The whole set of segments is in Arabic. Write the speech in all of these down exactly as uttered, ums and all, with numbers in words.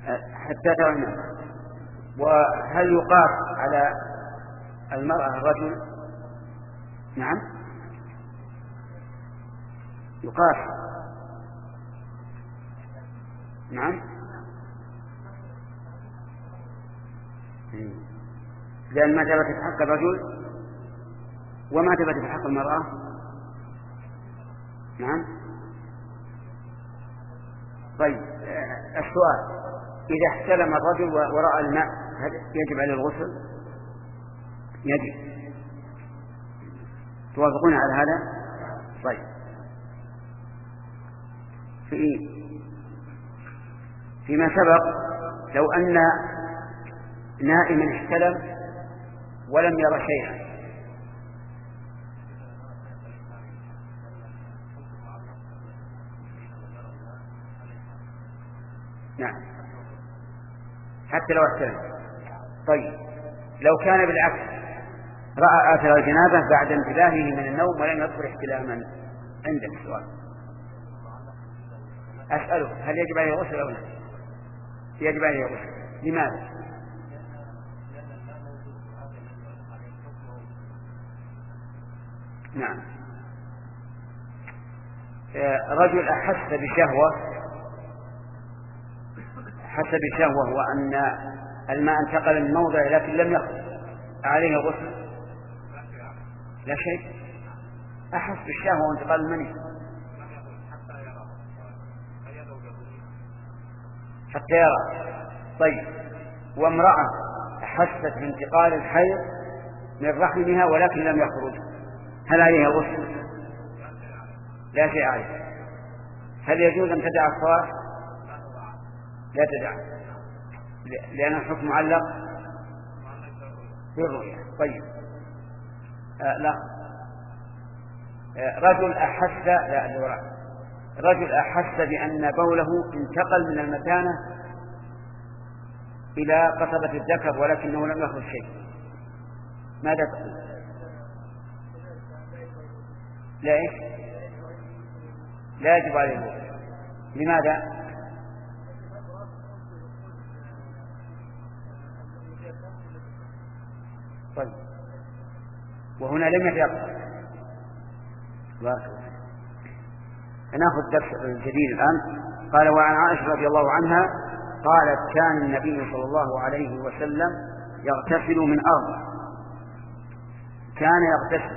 حتى ترى الماء. وهل يقاس على المرأة الرجل؟ نعم يقاس. نعم لأن ما ثبت في حق الرجل وما ثبت في حق المرأة. نعم. طيب السؤال: إذا احتلم الرجل ورأى الماء هل يجب عليه الغسل؟ يجب. توافقون على هذا؟ طيب. في فيما سبق لو أن نائما احتلم ولم يرى شيئا نعم حتى لو احتلم. طيب لو كان بالعكس رأى آثار الجنابة بعد انتباهه من النوم ولم يذكر احتلاما، عندك سؤال أسأله: هل يجب عليه غسل أو لا؟ يجب عليه غسل. لماذا؟ نعم. رجل أحس بشهوة حس بشهوة وأن الماء انتقل من موضع لكن لم يخرج، عليه غسل؟ لا شيء. أحس بالشهوة وانتقال المني حتى يرى. طيب وامرأة أحست بانتقال الحيض من رحمها ولكن لم يخرج، هل عليها غسل؟ لا شيء عليه. هل يجوز أن تدع الصلاة؟ لا تدع، لأن الحكم معلق بالرؤية. طيب آه لا آه رجل أحس لا رجل أحس بأن بوله انتقل من المثانة إلى قصبة الذكر ولكنه لم يخرج شيء، ماذا تقول؟ لا إيش؟ لا يجب عليه الوضوء. لماذا؟ طيب وهنا لم يتيقن. ناخذ درس الجديد الآن. قال: وعن عائشة رضي الله عنها قالت: كان النبي صلى الله عليه وسلم يغتسل من أربع. كان يغتسل.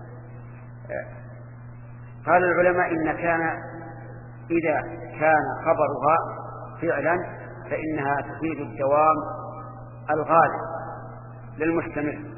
قال العلماء إن كان إذا كان خبرها فعلا فإنها تفيد الدوام الغالب للمستمر،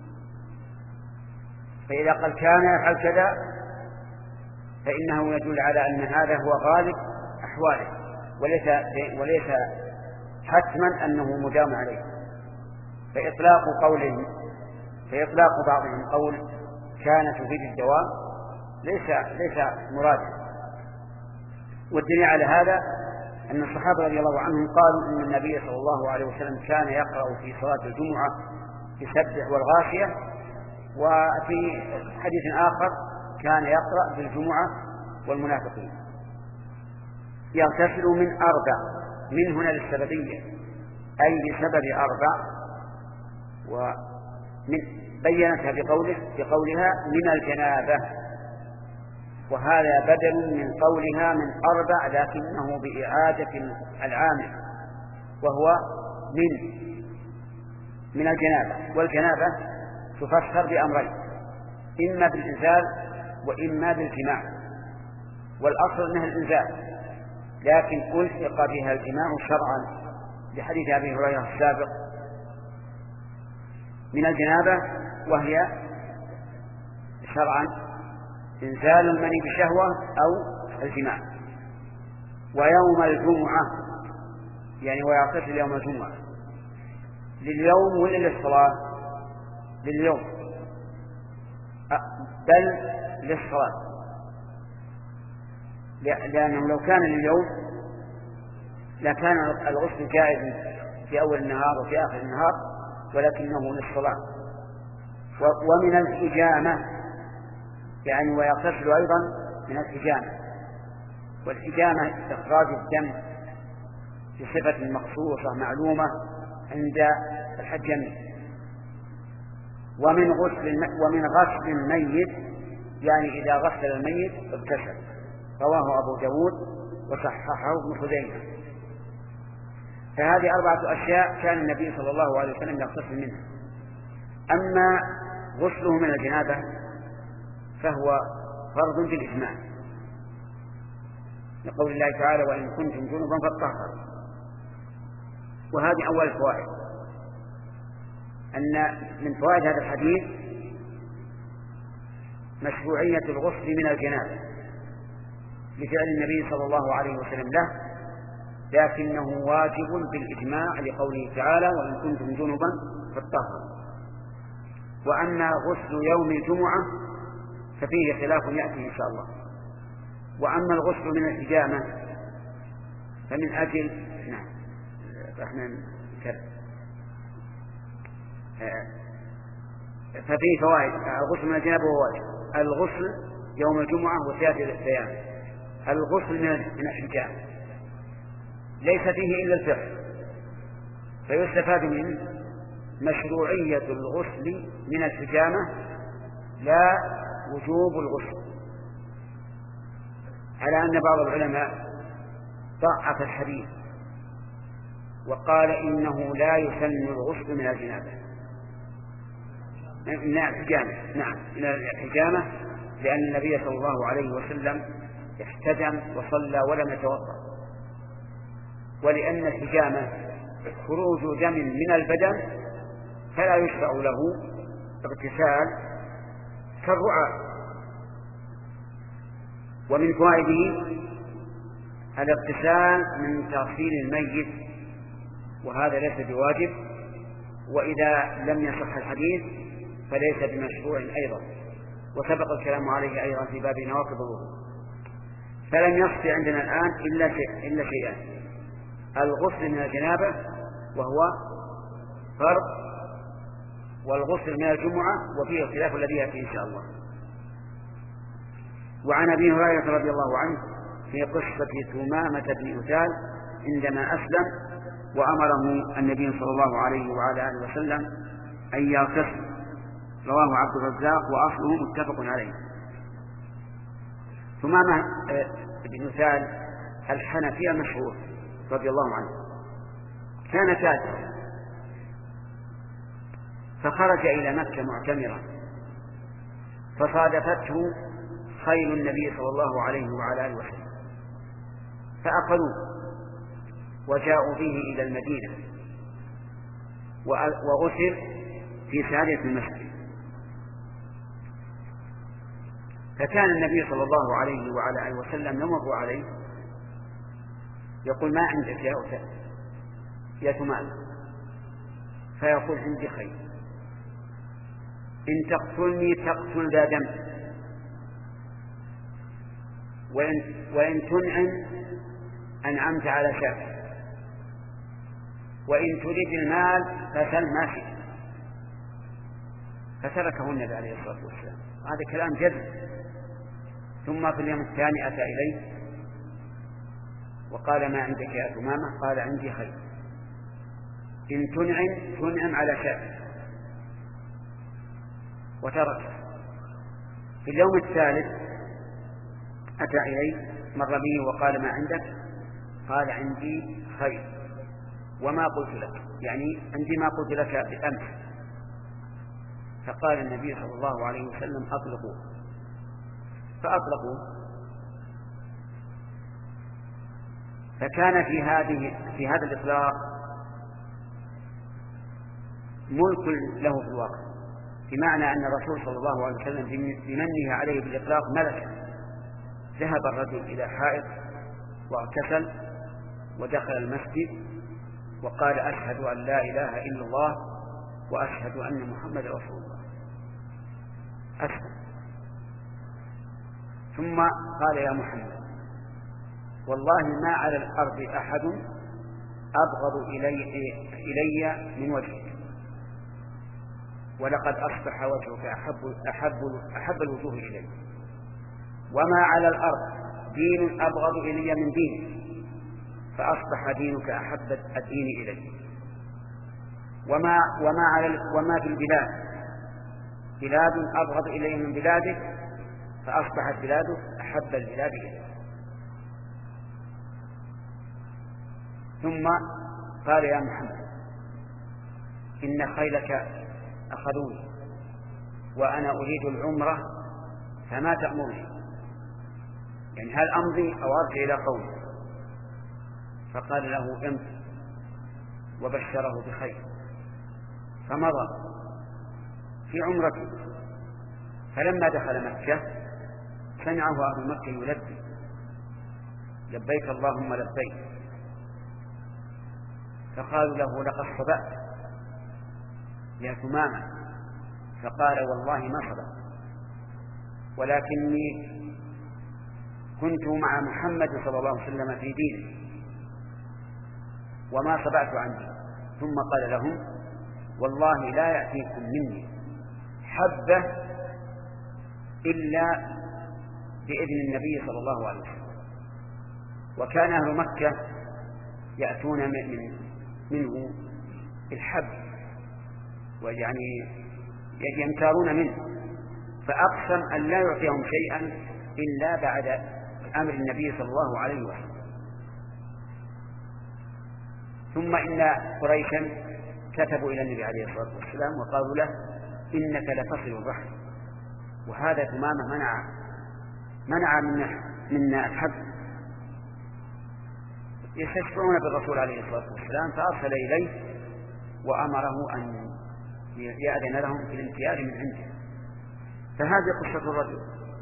فإذا قال كان يفعل كذا فإنه يدل على أن هذا هو غالب أحواله وليس وليس حتما أنه مدام عليه. فإطلاق قولهم فإطلاق بعضهم قول كان تفيد الدوام ليس ليس مرادا. والدليل على هذا أن الصحابة رضي الله عنهم قالوا إن النبي صلى الله عليه وسلم كان يقرأ في صلاة الجمعة بسبح والغاشية، وفي حديث آخر كان يقرأ بالجمعة والمنافقين. يغتسل من أربع، من هنا للسببية أي بسبب أربع، ومن بينتها بقوله بقولها من الجنابة، وهذا بدل من قولها من أربع لكنه بإعادة العامل وهو من من الجنابة. والجنابة تفسر بأمرين: إما بالإنزال وإما بالجماع، والأصل أنها الإنزال، لكن ألحق بها الجماع شرعا لحديث أبي هريرة السابق من الجنابة، وهي شرعا إنزال المني بشهوة أو الجماع. ويوم الجمعة يعني ويغتسل يوم الجمعة لليوم ولا للصلاة؟ لليوم، بل للصلاة، لأنه لو كان لليوم لكان الغسل جائز في أول النهار وفي آخر النهار، ولكنه للصلاة. ومن الحجامة يعني ويغتسل أيضا من الحجامة، والحجامة إخراج الدم بصفة مخصوصة معلومة عند الحجامين. ومن غسل ومن غسل الميت يعني إذا غسل الميت اغتسل، رواه أبو داود وصححه ابن خزيمة. فهذه أربعة أشياء كان النبي صلى الله عليه وسلم يغتسل منها. أما غسله من الجنابة فهو فرض بالإجماع، لقول الله تعالى: وإن كنتم جنبا فاطهروا. وهذه أول الفوائد، أن من فوائد هذا الحديث مشروعية الغسل من الجنابة لفعل النبي صلى الله عليه وسلم له، لكنه واجب بالإجماع لقوله تعالى: وإن كنتم جنبا فاطهروا. وأما غسل يوم الجمعة ففيه خلاف يأتي إن شاء الله. وأما الغسل من الحجامة فمن أجل نعم احنا نكرر ففيه فوائد. الغسل من الجنابة هو واجب، الغسل يوم الجمعة وسيأتي الأيام. الغسل من الحجامة ليس فيه إلا الفقه، فيستفاد منه مشروعية الغسل من الحجامة لا وجوب الغسل، على أن بعض العلماء ضعف الحديث وقال إنه لا يسن الغسل من الجنابة من الحجامة نعم من الحجامة لأن النبي صلى الله عليه وسلم احتجم وصلى ولم يتوضأ، ولأن الحجامة خروج دم من البدن فلا يشرع له اغتسال كالرعاة. ومن فوائده الاغتسال من تغسيل الميت، وهذا ليس بواجب، وإذا لم يصح الحديث فليس بمشروع أيضا، وسبق الكلام عليه أيضا في باب نواقض الوضوء. فلم يصح عندنا الآن إلا شيء إلا شيئان: الغسل من الجنابة وهو فرض، والغسل من الجمعة وفيه الخلاف الذي يأتي إن شاء الله. وعن أبي هريرة رضي الله عنه في قصة ثمامة بن أثال عندما أسلم وأمره النبي صلى الله عليه وعلى آله وسلم أن يغتسل، رواه عبد الرزاق وأصله متفق عليه. ثمامة بن أثال الحنفي المشهور رضي الله عنه كان كافرا، فخرج إلى مكة معتمرا، فصادفته خيل النبي صلى الله عليه وعلى آله وسلم فأخذوه وجاءوا به إلى المدينة وغسل في سارية المسجد. فكان النبي صلى الله عليه وعلى آله وسلم يمر عليه يقول: ما عندك يا أثال يا ثمامة؟ فيقول: عندي خير، إن تقتلني تقتل ذا دم، وإن, وإن تنعم أنعمت على شاف، وإن تريد المال فسل ما شئت. فتركه النبي عليه الصلاة والسلام. هذا كلام جد. ثم في اليوم الثاني أتى إليه وقال: ما عندك يا ثمامة؟ قال: عندي خير، إن تنعم تنعم على شاف، وتركه. في اليوم الثالث أتى إليه مر به وقال: ما عندك؟ قال: عندي خير وما قلت لك، يعني عندي ما قلت لك بأمس. فقال النبي صلى الله عليه وسلم: أطلقوا. فأطلقوا. فكان في هذه في هذا الإطلاق ملك له في الواقع، بمعنى أن الرسول صلى الله عليه وسلم بمنه عليه بالإطلاق ملك. ذهب الرجل إلى حائط واغتسل ودخل المسجد وقال: أشهد أن لا إله إلا الله وأشهد أن محمد رسول الله. أسلم. ثم قال: يا محمد، والله ما على الأرض أحد أبغض إلي, إلي من وجهك، ولقد أصبح وجهك أحب, أحب, أحب الوجوه إلي، وما على الأرض دين أبغض إلي من دينك، فأصبح دينك أحب الدين إليه. وما, وما, على وما في البلاد بلاد أبغض إليه من بلادك، فأصبحت بلادك أحب البلاد إليه. ثم قال: يا محمد، إن خيلك أخذوني وأنا أريد العمرة، فما تأمرني؟ يعني هل أمضي أو أرجع إلى قومي؟ فقال له: امضي، وبشره بخير. فمضى في عمرته. فلما دخل مكة سمعه أهل مكة يلبي: لبيك اللهم لبيك. فقالوا له: لقد صبأت يا ثمامة. فقال: والله ما صبأت، ولكني كنت مع محمد صلى الله عليه وسلم في دينه وما صبأت عنه. ثم قال لهم: والله لا يأتيكم مني حبة إلا بإذن النبي صلى الله عليه وسلم. وكان أهل مكة يأتون من منه الحب، ويعني ينكرون منه، فأقسم أن لا يعطيهم شيئا إلا بعد أمر النبي صلى الله عليه وسلم. ثم إن قريشا كتبوا إلى النبي عليه الصلاة والسلام وقالوا له: إنك لتصل الرحم، وهذا ثمامة منع منع منا, منا الحب. يستشفعون بالرسول عليه الصلاة والسلام، فأرسل إليه وأمره أن يأذن لهم في الامتياز من عنده. فهذه قصة الرجل.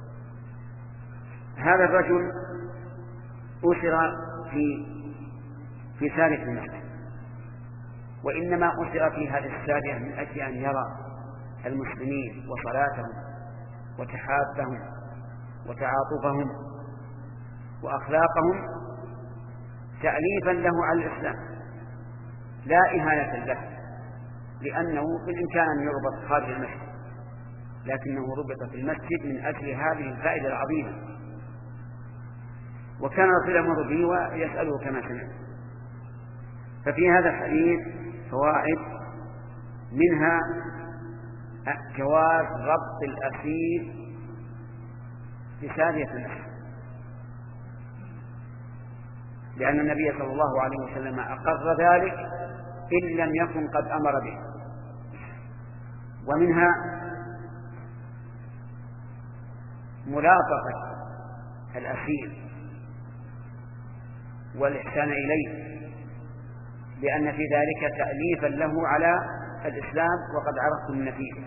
هذا الرجل أسر في في سارية المسجد، وإنما أسر في هذه السارية من أجل أن يرى المسلمين وصلاتهم وتحابهم وتعاطفهم وأخلاقهم تأليفا له على الإسلام لا إهانة له، لأنه بالإمكان أن يربط خارج المسجد، لكنه ربط في المسجد من أجل هذه الفائدة العظيمة. وكان رسول يمر به ويسأله كما سمع. ففي هذا الحديث فوائد، منها جواز ربط الأسير بسارية المسجد، لأن النبي صلى الله عليه وسلم أقر ذلك إن لم يكن قد أمر به. ومنها ملاطفة الأسير والإحسان إليه، لأن في ذلك تأليفا له على الإسلام وقد عرفتم النتيجة.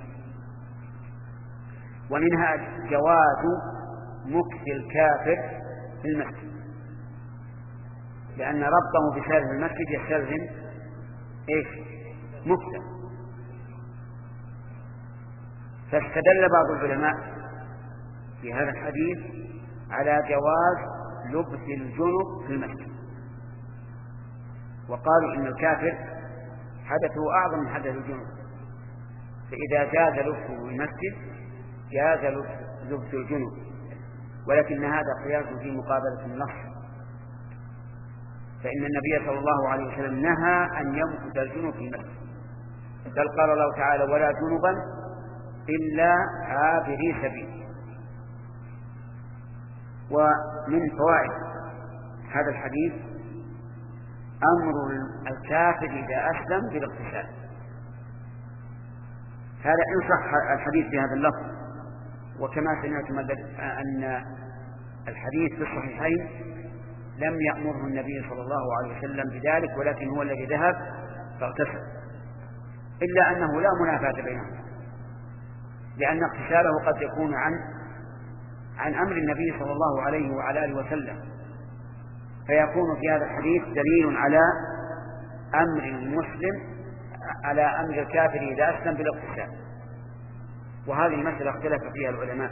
ومنها جواز مكث الكافر في المسجد، لأن ربطه بسارية المسجد يستلزم إيش؟ مكثا. فاستدل بعض العلماء في هذا الحديث على جواز لبس الجنب في المسجد، وقالوا إن الكافر حدثه أعظم من حدث الجنب، فإذا جاز لبسه في المسجد جاز لبس الجنب، ولكن هذا قياس في مقابلة النص، فإن النبي صلى الله عليه وسلم نهى أن يمكث الجنب في المسجد، بل قال الله تعالى: ولا جنبا إلا عابري سبيل. ومن فوائد هذا الحديث أمر الكافر إذا أسلم بالاغتسال. هذا إن صح الحديث بهذا اللفظ، وكما سمعتم أن الحديث في الصحيحين لم يأمره النبي صلى الله عليه وسلم بذلك، ولكن هو الذي ذهب فاغتسل، إلا أنه لا منافاة بينهم، لأن اغتساله قد يكون عن عن أمر النبي صلى الله عليه وعلى آله وسلم، فيكون في هذا الحديث دليل على أمر المسلم على أمر الكافر إذا أسلم بالاغتسال. وهذه المسألة اختلف فيها العلماء،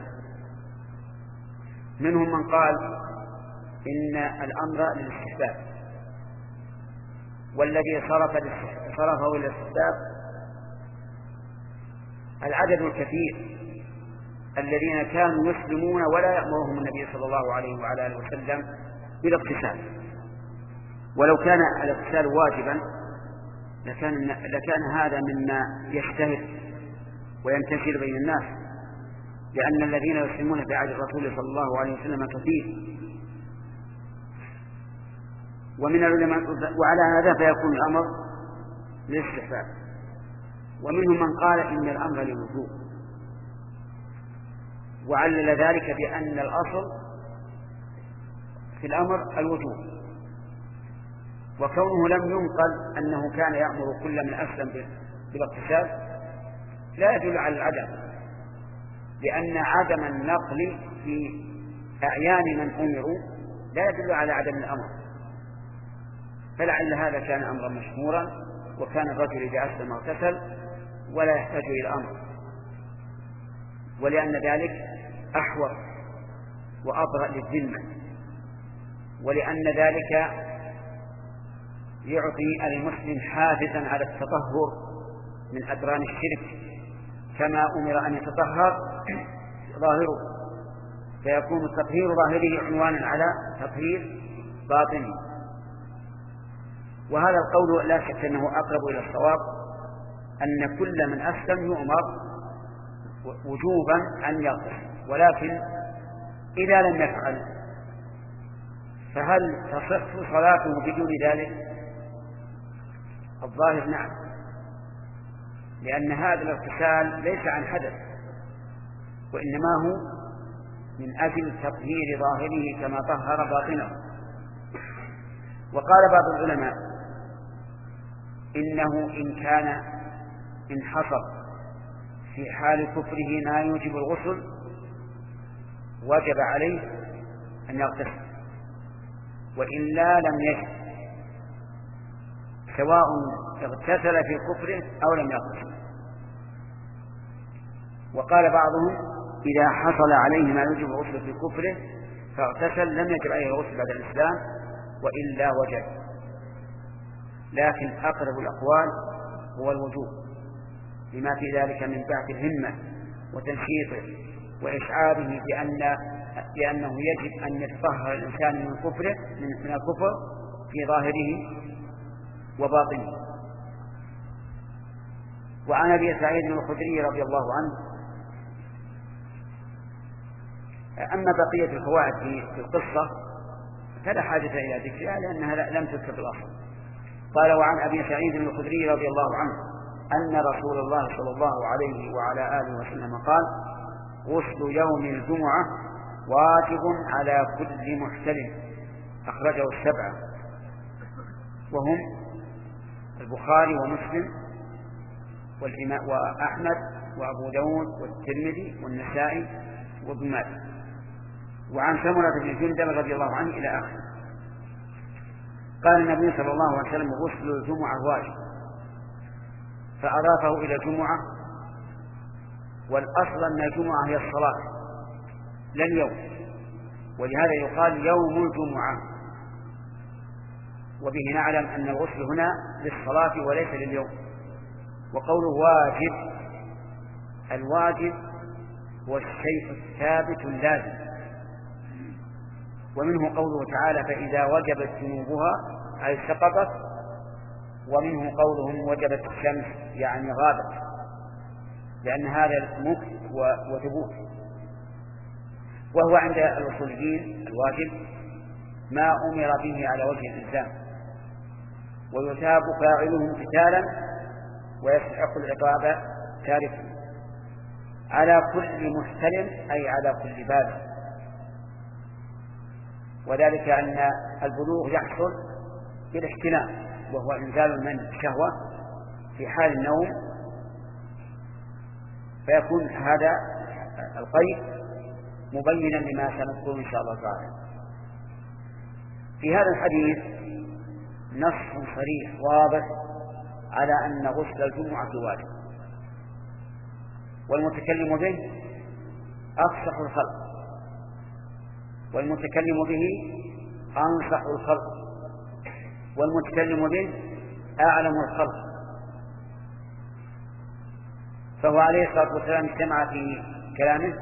منهم من قال إن الأمر للاستحباب، والذي صرف صرفه إلى الاستحباب العدد الكثير الذين كانوا يسلمون ولا يأمرهم النبي صلى الله عليه وعلى آله وسلم بالاغتسال، ولو كان الاغتسال واجبا لكان, لكان هذا مما يشتهر وينتشر بين الناس، لأن الذين يسلمون في عهد الرسول صلى الله عليه وسلم كثير. ومن العلماء وعلى هذا فيكون الأمر للاستحباب، ومنهم من قال إن الأمر للوجوب، وعلل ذلك بأن الأصل في الأمر الوجوب، وكونه لم ينقل أنه كان يأمر كل من أسلم بالاغتسال لا يدل على العدم، لأن عدم النقل في أعيان من أمروا لا يدل على عدم الأمر، فلعل هذا كان أمرا مشهورا، وكان الرجل إذا أسلم اغتسل ولا يحتاج إلى الأمر، ولأن ذلك أحوط وأبرأ للذمة، ولأن ذلك يعطي المسلم حافزا على التطهر من أدران الشرك، كما أمر أن يتطهر ظاهره، فيكون التطهير ظاهره عنوانا على تطهير باطنه. وهذا القول لا شك أنه أقرب إلى الصواب، أن كل من أسلم يؤمر وجوبا أن يغتسل، ولكن إذا لم يفعل فهل تصح صلاته بدون ذلك؟ الظاهر نعم، لأن هذا الاغتسال ليس عن حدث، وإنما هو من أجل تطهير ظاهره كما طهر باطنه. وقال بعض العلماء إنه إن كان إن حصل في حال كفره ما يوجب الغسل وجب عليه أن يغتسل، وإلا لم يجب، سواء اغتسل في كفره أو لم يغتسل. وقال بعضهم إذا حصل عليه ما يوجب الغسل في كفره فاغتسل لم يجب عليه الغسل بعد الإسلام، وإلا وجب. لكن أقرب الأقوال هو الوجوب، لما في ذلك من بعث الهمة وتنشيطه وإشعاره بأن بأنه يجب أن يتطهر الإنسان من كفره من الكفر في ظاهره وباطنه. وعن أبي سعيد الخدري رضي الله عنه. أما بقية الفوائد في القصة فلا حاجة إلى ذكرها لأنها لم تذكر الأصل. قال وعن أبي سعيد الخدري رضي الله عنه أن رسول الله صلى الله عليه وعلى آله وسلم قال غسل يوم الجمعة واجب على كل محتلم، أخرجه السبعة وهم البخاري ومسلم والإمام وأحمد وأبو داود والترمذي والنسائي وابن ماجه. وعن سمرة بن جندب رضي الله عنه إلى آخره. قال النبي صلى الله عليه وسلم غسل الجمعة واجب، فأضافه إلى الجمعة، والأصل أن الجمعة هي الصلاة لا اليوم، ولهذا يقال يوم الجمعة، وبه نعلم أن الغسل هنا للصلاة وليس لليوم. وقوله واجب، الواجب هو الشيء الثابت اللازم، ومنه قوله تعالى فإذا وجبت جنوبها أي سقطت، ومنه قولهم وجبت الشمس يعني غابت، لأن هذا مكث وثبوت. وهو عند الأصوليين الواجب ما أمر به على وجه الإلزام، ويثاب فاعله امتثالا ويستحق العقاب تاركا، على كل محتلم أي على كل بالغ. وذلك أن البلوغ يحصل بالاحتلام، وهو إنزال المني الشهوة في حال النوم، فيكون هذا القيد مبينا لما سنذكره إن شاء الله تعالى. في هذا الحديث نص صريح واضح على أن غسل الجمعة واجب، والمتكلم به أفصح الخلق، والمتكلم به أنصح الخلق، والمتكلم به أعلم الخلق. فهو عليه الصلاة والسلام اجتمع في كلامه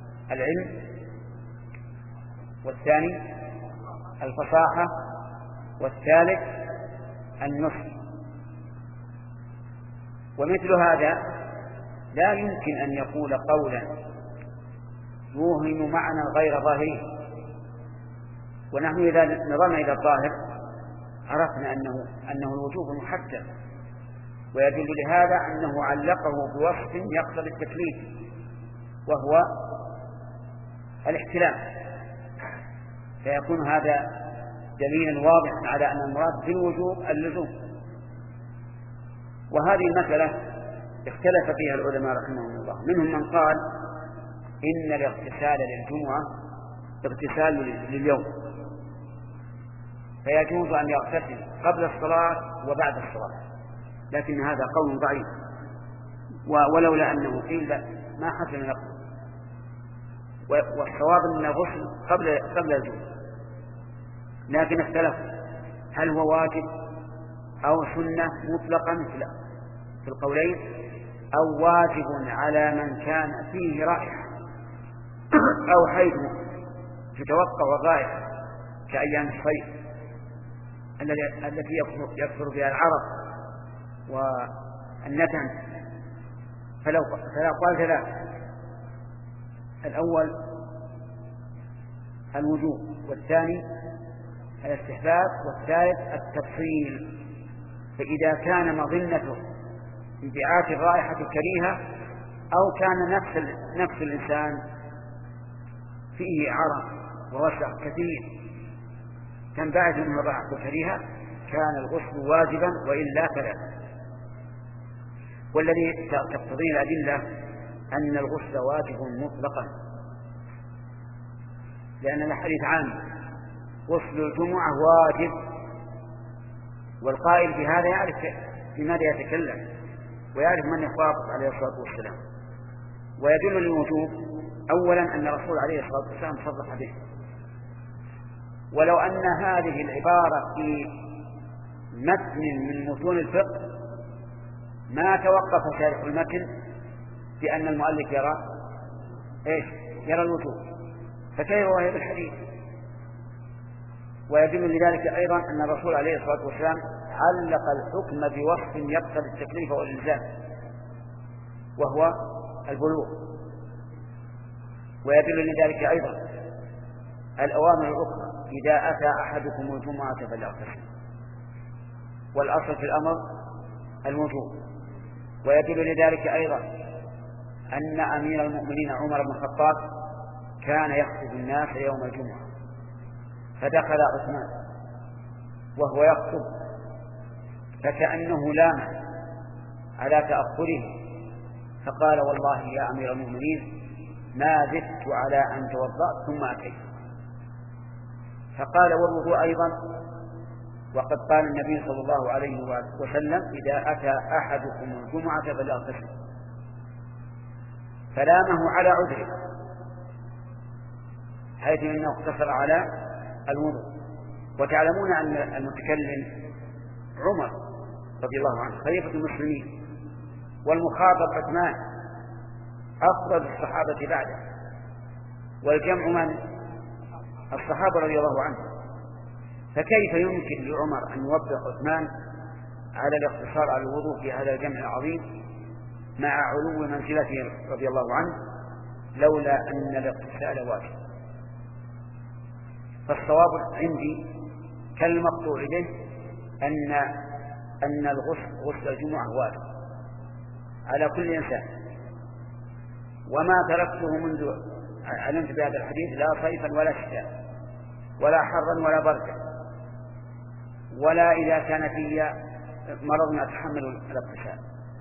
العلم، والثاني الفصاحة، والثالث النصف. ومثل هذا لا يمكن أن يقول قولا يوهم معنى غير ظاهره، ونحن إذا نظرنا إلى الظاهر عرفنا أنه, أنه الوجوب المحتم، ويدل لهذا أنه علقه بوصف يقتضي التكليف وهو الاحتلام، فيكون هذا دليلا واضحا على أن المراد بالوجوب اللزوم. وهذه المسألة اختلف فيها العلماء رحمهم الله، منهم من قال إن الاغتسال للجمعة اغتسال لليوم، فيجوز أن يغتسل قبل الصلاة وبعد الصلاة، لكن هذا قول ضعيف، ولولا أنه قيل ما حسن نقله، والصواب أن الغسل قبل قبل الجمعة. لكن اختلف هل هو واجب أو سنة مطلقا في القولين، أو واجب على من كان فيه رائحة أو حيث تتوقع الرائحة كأيام الصيف التي يكثر بها العرق والنتن. فلو قال ثلاثة: الأول الوجوب، والثاني الاستحباب، والثالث التفصيل. فإذا كان مظنته انبعاث الرائحة الكريهة أو كان نفس نفس الإنسان فيه عرق ووسخ كثير تنبعث منه الرائحة الكريهة كان الغسل واجبا، وإلا فلا. والذي تقتضي الأدلة أن الغسل واجب مطلقا، لأن الحديث عام غسل الجمعة واجب، والقائل بهذا يعرف بماذا يتكلم ويعرف من يخاطب عليه الصلاة والسلام. ويدل للوجوب أولا أن الرسول عليه الصلاة والسلام صرح به، ولو أن هذه العبارة في متن من متون الفقه ما توقف شارح المتن بأن المؤلف يرى إيش؟ يرى الوجوب، فكيف وهي بالحديث؟ ويدل لذلك أيضا أن الرسول عليه الصلاة والسلام علق الحكم بوصف يقتضي التكليف والإلزام وهو البلوغ. ويدل لذلك أيضا الأوامر الأخرى: إذا أتى أحدكم الجمعة فليغتسل، والأصل في الأمر الوجوب. ويدل لذلك أيضا أن أمير المؤمنين عمر بن الخطاب كان يخطب الناس يوم الجمعة، فدخل عثمان وهو يخطب فكأنه لام على تأخره، فقال: والله يا أمير المؤمنين ما زدت على أن توضأت ثم أتيت. فقال: والوضوء أيضا، وقد قال النبي صلى الله عليه وسلم: إذا أتى أحدكم الجمعة فليغتسل. فلامه على عذره، حيث أنه اقتصر على الوضوء. وتعلمون أن المتكلم عمر رضي الله عنه خليفة المسلمين، والمخاطب عثمان أفضل الصحابة بعده، والجمع من الصحابة رضي الله عنه، فكيف يمكن لعمر أن يوبخ عثمان على الاقتصار على الوضوء في هذا الجمع العظيم مع علو منزلته رضي الله عنه، لولا أن الاغتسال واجب؟ فالصواب عندي كالمقطوع به أن أن الغسل غسل الجمعة واجب على كل إنسان، وما تركته منذ علمت بهذا الحديث لا صيفا ولا شتاء ولا حرا ولا بردا، ولا إذا كان في مرض أتحمل الاغتسال.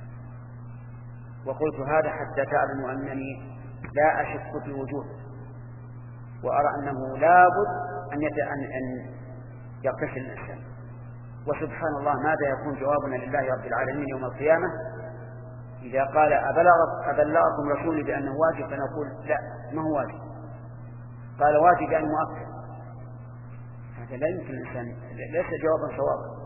وقلت هذا حتى تعلموا أنني لا أشك في وجوده، وأرى أنه لا بد أن أن يغتسل الإنسان. وسبحان الله ماذا يكون جوابنا لله رب العالمين يوم القيامة إذا قال: أبلغكم رسولي بأنه واجب؟ فنقول: لا، ما هو واجب. قال: واجب يعني مؤكد. هذا لا يمكن الإنسان، ليس جوابا صوابا.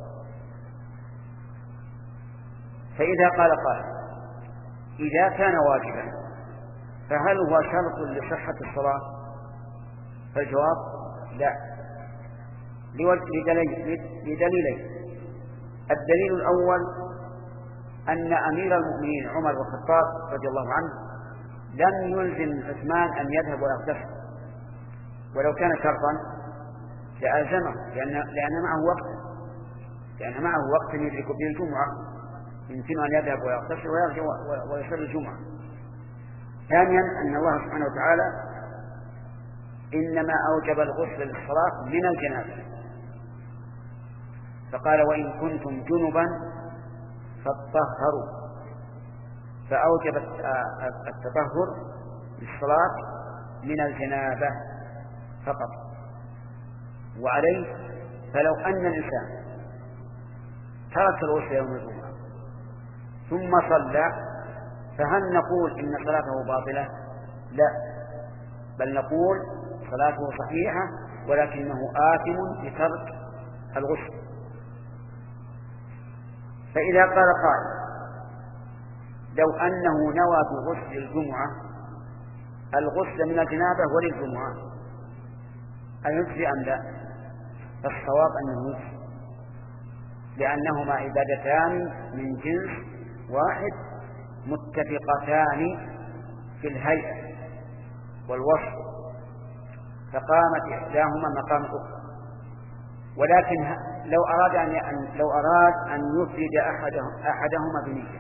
فإذا قال قال: إذا كان واجبا فهل هو شرط لصحة الصلاة؟ فالجواب: لا، لدليلين. الدليل الأول أن أمير المؤمنين عمر بن الخطاب رضي الله عنه لم يلزم عثمان أن يذهب ويغتسل، ولو كان شرطا لألزمه، لأن, لأن معه وقت لأن معه وقت يدرك به الجمعة، يمكن أن يذهب ويغتسل ويرجع ويصلي الجمعة. ثانيا أن الله سبحانه وتعالى إنما أوجب الغسل للصلاة من الجنابة، فقال وإن كنتم جنبا فاطهروا، فأوجب التطهر للصلاة من الجنابة فقط. وعليه فلو أن الإنسان ترك الغسل يوم الجمعة ثم صلى فهل نقول إن صلاته باطلة؟ لا، بل نقول صلاته صحيحة ولكنه آثم بترك الغسل. فإذا قال قائل لو أنه نوى بغسل الجمعة الغسل من الجنابة وللجمعة أيجزي أم لا؟ فالصواب أنه يجزي، لأنهما عبادتان من جنس واحد متفقتان في الهيئة والوصف، فقامت إحداهما مقام الأخرى. ولكن لو أراد أن لو أراد أن يفرد أحدهما بنية،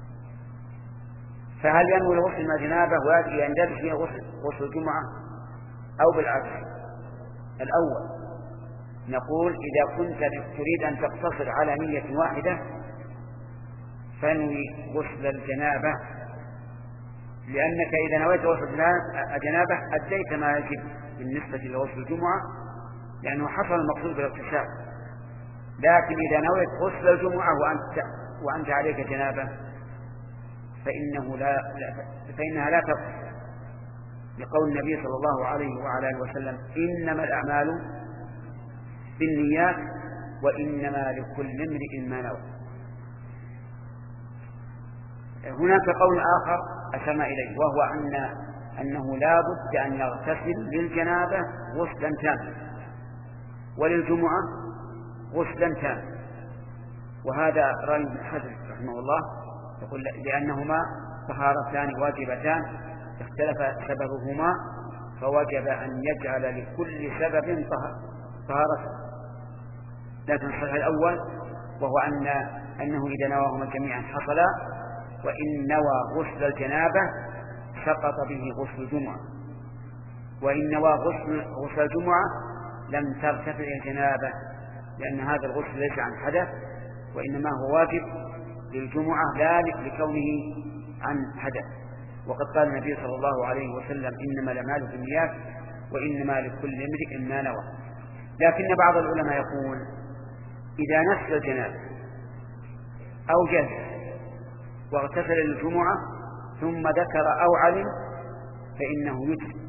فهل ينوي الغسل من الجنابة ويندرج فيه غسل الجمعة أو بالعكس؟ الأول نقول إذا كنت تريد أن تقتصر على نية واحدة فانوي غسل الجنابة، لأنك إذا نويت غسل الجنابة أديت ما يجب بالنسبة لغسل الجمعة، لأنه حصل المقصود بالاغتسال. لكن إذا نويت غسل الجمعة وأنت, وأنت عليك جنابة فإنه لا فإنها لا تقصر، لقول النبي صلى الله عليه وعلى آله وسلم إنما الأعمال بالنيات وإنما لكل امرئ ما نوى. هناك قول آخر أشرنا إليه، وهو أن أنه لا بد أن يغتسل للجنابة غسلا تاما وللجمعة غسلا تاما، وهذا رأي ابن حزم رحمه الله، يقول لأنهما طهارتان واجبتان اختلف سببهما فوجب أن يجعل لكل سبب طهارته. لكن الصحيح الأول وهو أن أنه إذا نواهما جميعا حصلا، وإن نوى غسل الجنابة سقط به غسل الجمعة، وإن نوى غسل غسل الجمعة لم ترتفع الجنابة، لأن هذا الغسل ليس عن حدث وإنما هو واجب للجمعة لا لكونه عن حدث. وقد قال النبي صلى الله عليه وسلم إنما الأعمال بالنيات وإنما لكل امرئ ما نوى. لكن بعض العلماء يقول إذا نسى الجنابة أو جهل واغتسل للجمعة ثم ذكر أو علم فإنه يجزي،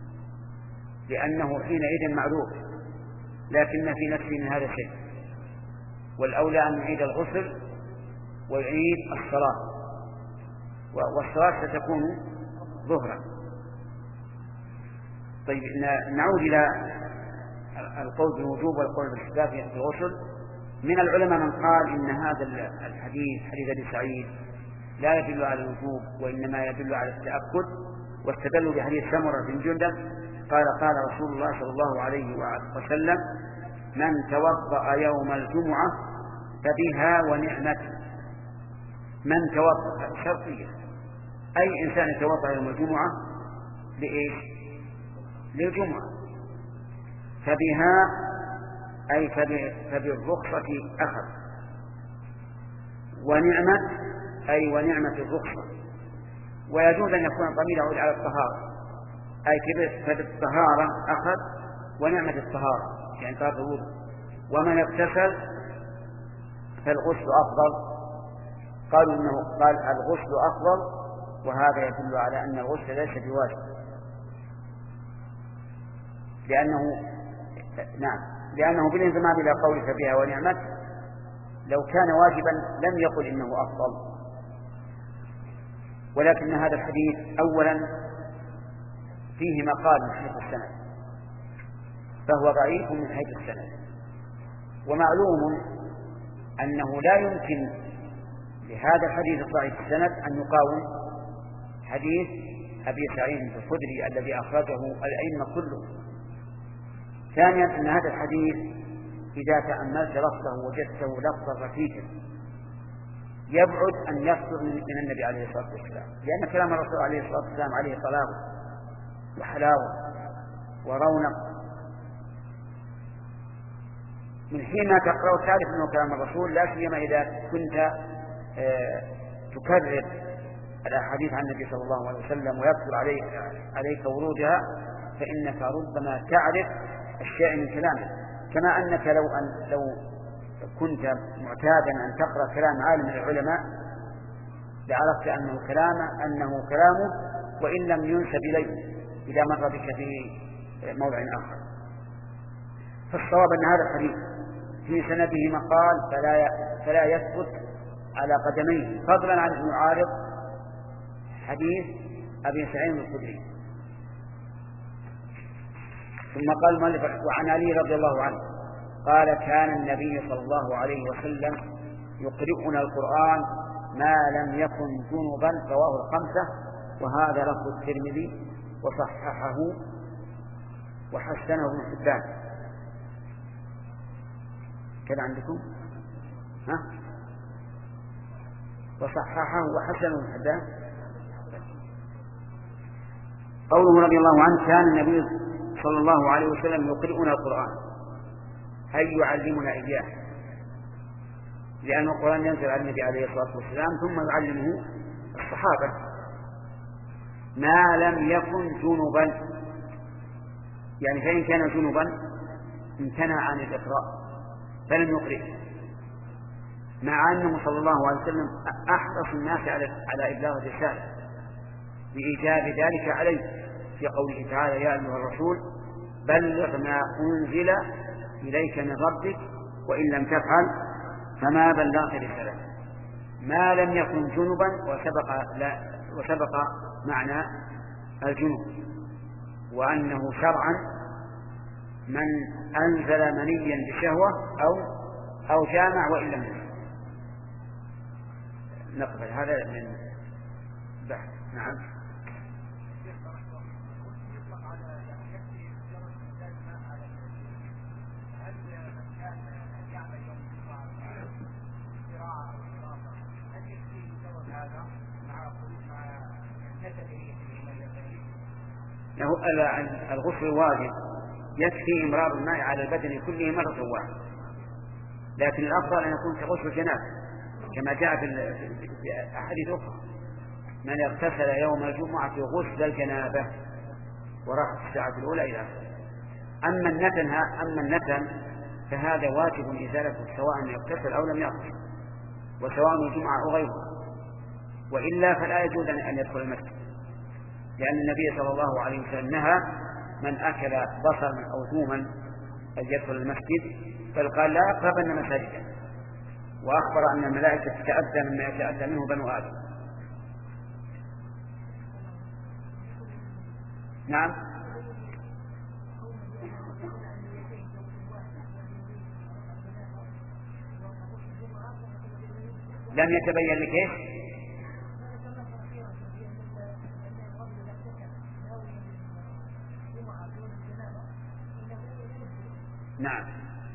لأنه حينئذ معذور، لكن في نفسه من هذا الشيء، والأولى أن يعيد الغسل ويعيد الصلاة، والصلاة ستكون ظهرا. طيب نعود إلى القول بالوجوب والقول بالاستحباب في الغسل. من العلماء من قال إن هذا الحديث حديث أبي سعيد لا يدل على الوجوب وإنما يدل على التأكد، واستدلوا بحديث سمرة بن جندب قال قال رسول الله صلى الله عليه وسلم من توضأ يوم الجمعة فبها ونعمت. من توضأ شرطية، أي إنسان يتوضأ يوم الجمعة لإيش؟ للجمعة. فبها أي فبالرخصة أخذ، ونعمة أي ونعمة الرخصة. ويجوز أن يكون الضمير يعود على الطهارة، أي فبالطهارة أخذ ونعمة الطهارة يعني طهارة الوضوء. ومن اغتسل فالغسل أفضل، قالوا إنه قال الغسل أفضل، وهذا يدل على أن الغسل ليس بواجب، لأنه نعم لأنه بالانضمام إلى قول فبها ونعمت لو كان واجبا لم يقل إنه أفضل. ولكن هذا الحديث أولا فيه مقال من حيث السند، فهو ضعيف من حيث السند، ومعلوم أنه لا يمكن لهذا الحديث الضعيف السند أن يقاوم حديث أبي سعيد الخدري الذي أخرجه الأئمة كلهم. ثانيا أن هذا الحديث إذا تأملت لفظه وجدته لفظا رفيقا يبعد أن يصدر من النبي عليه الصلاة والسلام، لأن كلام الرسول عليه الصلاة والسلام عليه طلاوة وحلاوة ورونق. من حين ما تقرأ تعرف أنه كلام الرسول، لا سيما إذا كنت آه تكرر الأحاديث عن النبي صلى الله عليه وسلم ويكثر عليك, عليك ورودها، فإنك ربما تعرف الشيء من كلامه. كما أنك لو, أن لو كنت معتادا أن تقرأ كلام عالم من العلماء لعرفت أنه كلامه أنه كلامه وإن لم ينسب إليه إذا مر بك في موضع آخر. فالصواب أن هذا الحديث في سنده مقال فلا فلا يثبت على قدميه، فضلا عن أن يعارض حديث أبي سعيد الخدري. ثم قال المؤلف وعن علي رضي الله عنه قال كان النبي صلى الله عليه وسلم يقرئنا القرآن ما لم يكن جنبا، رواه الخمسة، وهذا لفظ الترمذي وصححه وحسنه ابن حبان. كذا عندكم ها؟ وصححه وحسنه ابن حبان. قوله رضي الله عنه كان النبي صلى الله عليه وسلم يقرئنا القرآن أي يعلمنا إياه، لأن القرآن ينزل على النبي عليه الصلاة والسلام ثم يعلمه الصحابة ما لم يكن جنبا، يعني فإن كان جنبا امتنع عن الإقراء فلم يقرئ، مع أنه صلى الله عليه وسلم أحرص الناس على إبلاغ الرسالة بإيجاب ذلك عليه في قوله تعالى يا أيها الرسول بلغ ما أنزل إليك من ربك وإن لم تفعل فما بلغت رسالته. ما لم يكن جنبا وسبق, لا وسبق معنى الجنوب، وأنه شرعا من أنزل منيا بشهوة أو, أو جامع وإن لم يفعل. نقبل هذا من بحث. نعم. الغسل الواجب يكفي إمرار الماء على البدن كله مرة واحدة، لكن الأفضل أن يكون كغسل الجنابة كما جاء في أحاديث أخرى من اغتسل يوم الجمعة غسل الجنابة وراح الساعة الأولى إلى آخره. أما النتن أما النتن فهذا واجب إزالته سواء يغتسل أو لم يغتسل، وسواء الجمعة أو غيرها، وإلا فلا يجوز أن يدخل المسجد، لأن النبي صلى الله عليه وسلم نهى من أكل بصرا أو ثوما أن يدخل المسجد، بل قال لا يقربن مساجدا، وأخبر أن الملائكة تتأذى مما يتأذى منه بنو آدم. نعم. لم يتبين لك إيش؟ نعم.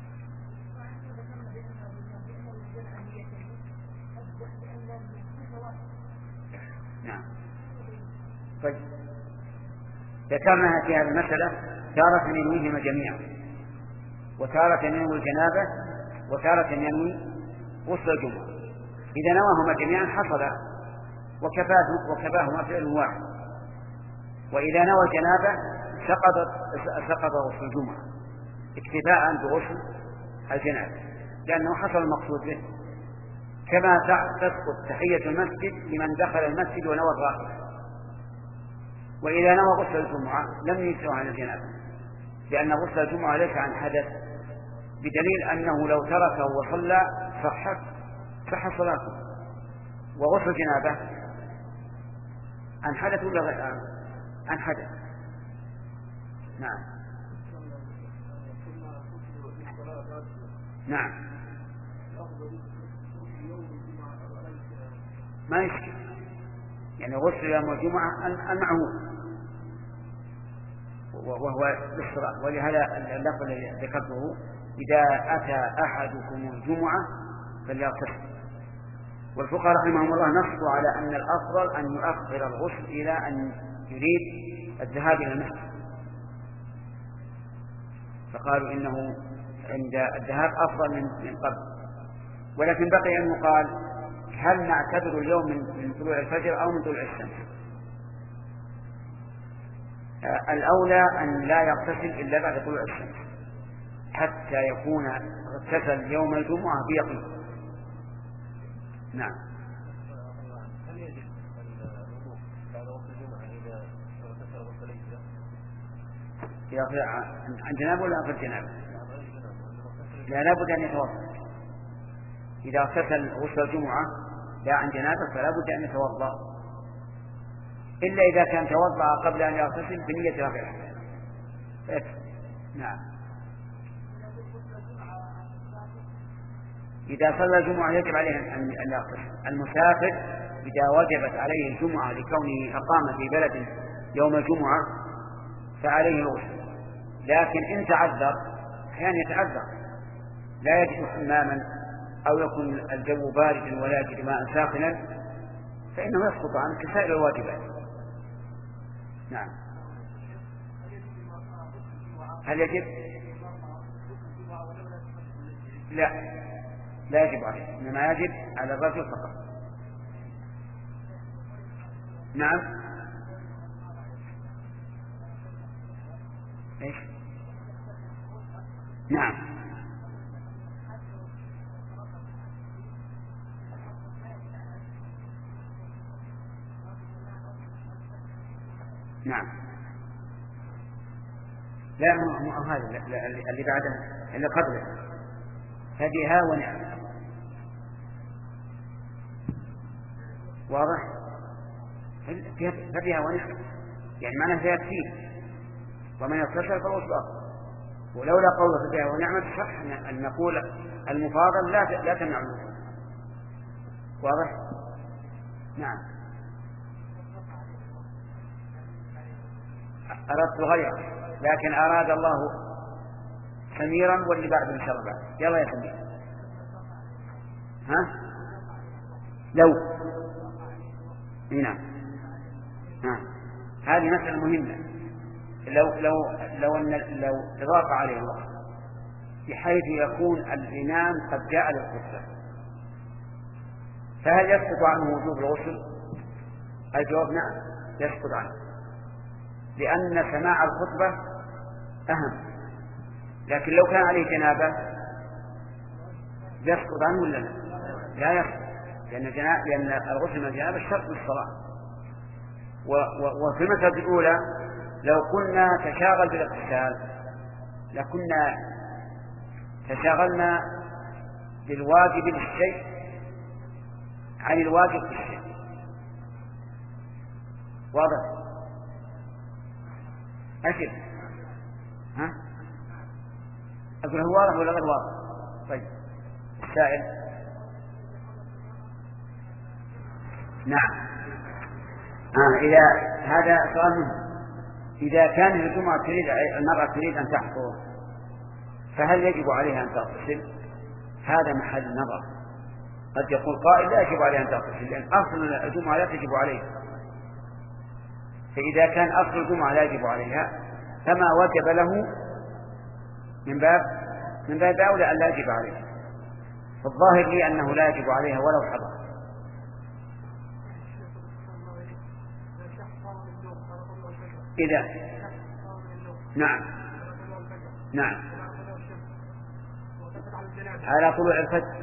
نعم. طيب ذكرنا في هذه المسألة تارة ينويهما جميعا، وتارة ينوي الجنابة، وتارة ينوي غسل الجمعة. إذا نواهما جميعا حصل وكفاهما فعل واحد، وإذا نوى الجنابة سقط سقط غسل الجمعة اكتفاء بغسل الجنابة، لأنه حصل المقصود به، كما تسقط تحية المسجد لمن دخل المسجد ونوى الرائحة. وإذا نوى غسل الجمعة لم يجزه عن الجنابة، لأن غسل الجمعة ليس عن حدث، بدليل أنه لو تركه وصلى صحت صح صلاته. وغسل الجنابة عن حدث ولا غير عن حدث؟ نعم. نعم ما يشكل، يعني غسل يوم الجمعة المعهود وهو للصلاة. ولهذا اللفظ الذي ذكرته إذا أتى أحدكم الجمعة فليغتسل. والفقهاء رحمهم الله نصوا على أن الأفضل أن يؤخر الغسل إلى أن يريد الذهاب إلى المسجد، فقالوا إنه عند الذهاب أفضل من قبل. ولكن بقي أن يقال هل نعتبر اليوم من طلوع الفجر أو من طلوع الشمس؟ الأولى أن لا يغتسل إلا بعد طلوع الشمس حتى يكون اغتسل يوم الجمعة بيقين. نعم. هل يجب الوضوء بعد وقت الجمعة إذا اغتسل غسل إذا عن جنابه ولا غير جنابه؟ لا، لابد أن يتوضأ. إذا اغتسل غسل الجمعة لا عن جنابه فلا بد أن يتوضأ، إلا إذا كان توضأ قبل أن يغتسل بنية رفع الحدث. نعم. إذا صلى الجمعة يجب عليه أن يغتسل. المسافر إذا وجبت عليه الجمعة لكونه أقام في بلد يوم الجمعة فعليه الغسل، لكن إن تعذر أحيانا يتعذر لا يجد حماما أو يكون الجو باردا ولا يجد ماء ساخنا فإنه يسقط عنه كسائر الواجبات. نعم. هل يجب؟ لا، لا يجب عليه، إنما يجب على الرجل فقط. نعم. إيش؟ نعم. نعم. لا مو هذا اللي بعده اللي قبله فبها ونعم. واضح؟ فبها ونعم يعني معناه فيها كثير، ومن يتصل فهو أفضل. ولولا قوله فبها ونعمة صح أن نقول المفاضل لا لا تمنع الوصول. واضح؟ نعم. أردت غيره لكن أراد الله سميرا واللي بعد إن شاء الله بعد. يلا يا سمير. ها؟ لو نعم. ها. هذه مسألة مهمة. لو لو لو أن لو ضاق عليه الوقت بحيث يكون الإمام قد جاء للخطبة فهل يسقط عنه وجوب الغسل؟ الجواب نعم يسقط عنه، لأن سماع الخطبة أهم. لكن لو كان عليه جنابة يسقط عنه ولا لا؟ لا يسقط، لأن جناب لأن الغسل من الجنابة شرط للصلاة. وفي المسألة الأولى لو كنا تشاغل بالاغتسال لكنا تشاغلنا بالواجب للشيء عن الواجب للشيء. واضح؟ أشد. ها؟ أقول هو واضح ولا غير واضح؟ طيب السائل. نعم. آه إذا هذا سؤال مهم. إذا كان الجمعة تريد المرأة تريد أن تحفظ فهل يجب عليها أن تغتسل؟ هذا محل النظر. قد يقول قائل لا يجب عليها أن تغتسل لأن أصل الجمعة لا تجب عليها، فإذا كان أصل الجمعة لا يجب عليها فما وجب له من باب من باب أولى أن لا يجب عليها. فالظاهر لي أنه لا يجب عليها ولو حضر. إذا نعم نعم على طلوع الفجر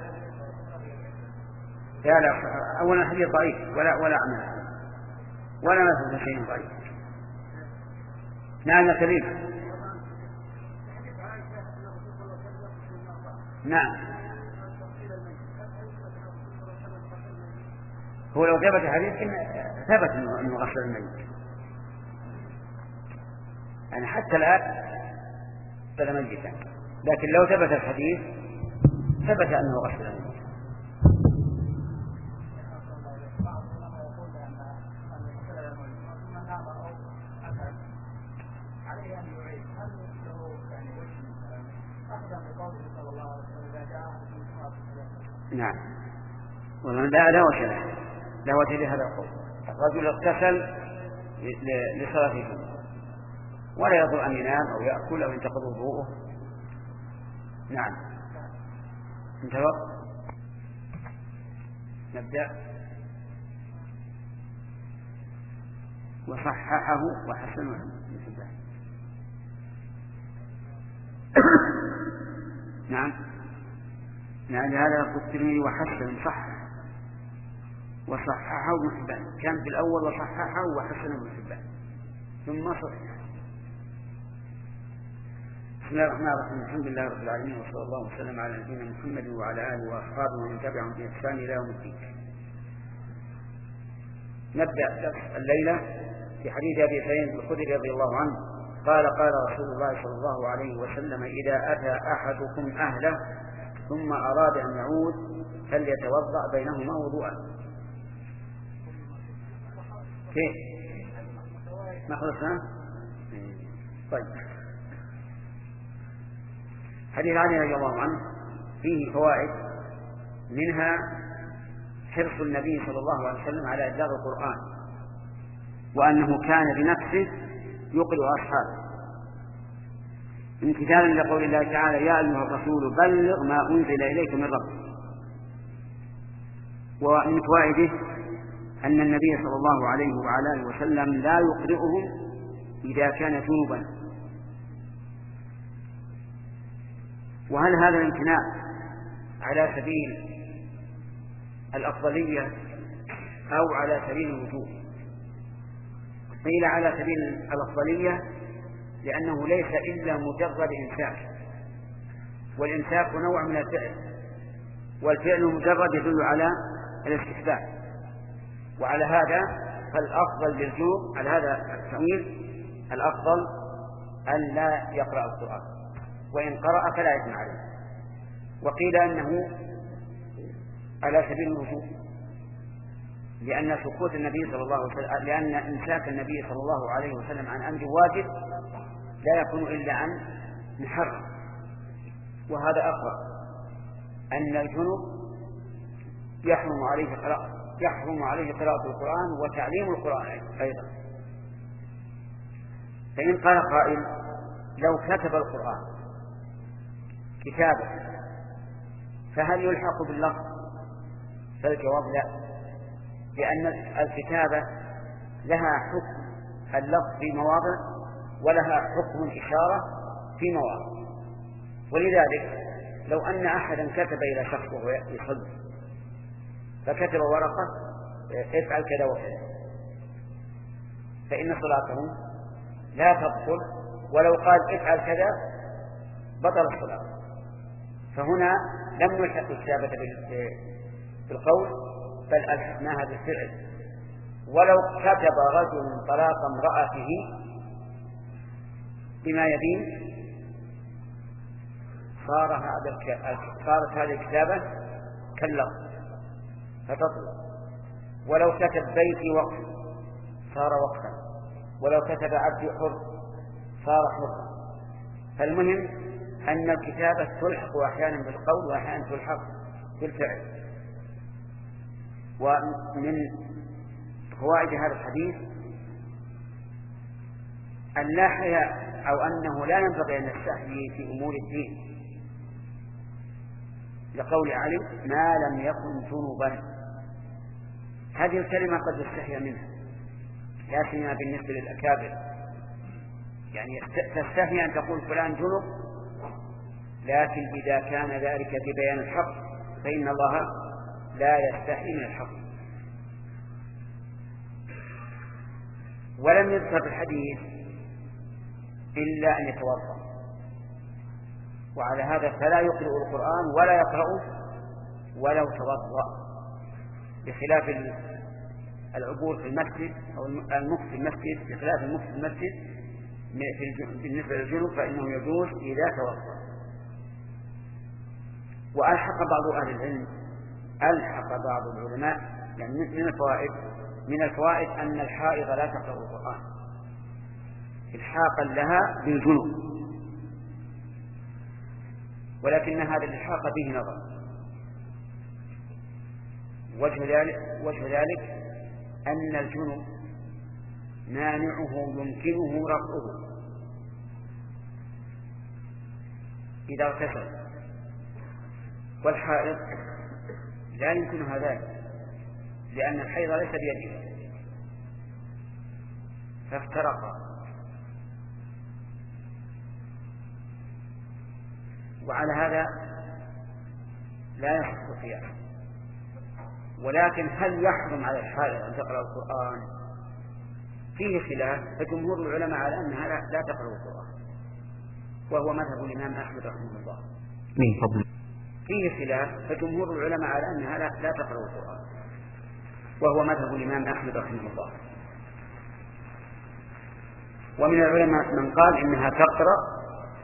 لا لا أولا حديث ضعيف ولا ولا عمل ولا مثل شيء ضعيف. نعم يا سليم. نعم هو لو ثبت الحديث ثبت أنه غسل الميت يعني حتى الآن فلا ميتا، لكن لو ثبت الحديث ثبت أنه غسل اليمين. نعم، ومن لا لا وجه له لا وجه لهذا القول. الرجل اغتسل لصلاته ولا يضر أن ينام أو يأكل أو ينتقض وضوءه. نعم، انتهى. نبدأ. وصححه وحسنه ابن حبان. نعم نعم هذا الترمذي وحسن صح وصححه ابن حبان. كان في الأول وصححه وحسن ابن حبان ثم صححه. بسم الله الرحمن الرحيم. الحمد لله رب العالمين، وصلى الله وسلم على نبينا محمد وعلى آله وأصحابه ومن تبعهم بإحسان إلى يوم الدين. نبدأ درس الليلة في حديث أبي سعيد الخدري رضي الله عنه قال قال رسول الله صلى الله عليه وسلم: إذا أتى أحدكم أهله ثم أراد أن يعود فليتوضأ بينهما وضوءا. كيف ما خلصنا؟ طيب. حديث علي رضي الله عنه فيه فوائد، منها حرص النبي صلى الله عليه وسلم على إبلاغ القرآن، وأنه كان بنفسه يقرأ أصحابه، امتثالا لقول الله تعالى: يا أيها الرسول بلغ ما أنزل إليك من ربك. ومن فوائده أن النبي صلى الله عليه وعلى آله وسلم لا يقرئهم إذا كان جنبا. وهل هذا الامتناع على سبيل الأفضلية أو على سبيل الوجوب؟ قيل على سبيل الأفضلية، لأنه ليس إلا مجرد إمساك، والإمساك نوع من الفعل، والفعل المجرد يدل على الاستحباب، وعلى هذا فالأفضل للوجوب على هذا التأويل الأفضل أن لا يقرأ القرآن، وإن قرأ فلا يثم عليه. وقيل أنه على سبيل الوجوب، لأن سكوت النبي صلى الله عليه وسلم لأن إمساك النبي صلى الله عليه وسلم عن أمر واجب لا يكون إلا عن محرم. وهذا أقرأ أن الجنب يحرم عليه قراءة يحرم عليه قراءة القرآن وتعليم القرآن أيضا. فإن قال قائل: لو كتب القرآن كتابة فهل يلحق باللفظ؟ فالجواب لا، لأن الكتابة لها حكم اللفظ في مواضع ولها حكم الإشارة في مواضع. ولذلك لو أن أحدا كتب إلى شخص وهو يصلي فكتب ورقة: افعل كذا وكذا، فإن صلاته لا تبطل، ولو قال افعل كذا بطل الصلاة. فهنا لم نلحق الكتابة بالقول بل ألحقناها بالفعل. ولو كتب رجل طلاق امرأته بما يبين صار هذا صارت هذه الكتابة كاللفظ فتطلق. ولو كتب بيتي وقف صار وقفا، ولو كتب عبدي حر صار حرا. فالمهم أن الكتابة تلحق أحيانا بالقول وأحيانا تلحق بالفعل. ومن فوائد هذا الحديث أن لا حياء أو أنه لا ينبغي أن نستحيي في أمور الدين، لقول علي: ما لم يكن جنبا. هذه الكلمة قد يستحيا منها، لا سيما بالنسبة للأكابر، يعني تستحي أن تقول فلان جنب، لكن إذا كان ذلك في بيان الحق فإن الله لا يستحي من الحق. ولم يذكر في الحديث إلا أن يتوضأ، وعلى هذا فلا يقرأ القرآن ولا يقرأه ولو توضأ، بخلاف العبور في المسجد أو المكث في المسجد، بخلاف المكث في المسجد بالنسبة للجنوب فإنه يجوز إذا توضأ. وألحق بعض أهل العلم ألحق بعض العلماء يعني من الفوائد من الفوائد أن الحائض لا تقرأ القرآن إلحاقا لها بالجنوب، ولكن هذا الإلحاق به نظر. وجه ذلك, وجه ذلك أن الجنوب مانعه يمكنه رفعه إذا اغتسل، والحائض لا يمكنها ذلك لأن الحيض ليس بيده فافترقا. وعلى هذا لا يصح القياس. ولكن هل يحرم على الحائض أن تقرأ القرآن؟ فيه خلاف، فجمهور العلماء على أنها لا تقرأ القرآن، وهو مذهب الإمام أحمد رحمه الله. من فضل فيه خلاف، فجمهور العلماء على أنها لا, لا تقرأ القرآن، وهو مذهب الإمام أحمد رحمه الله. ومن العلماء من قال إنها تقرأ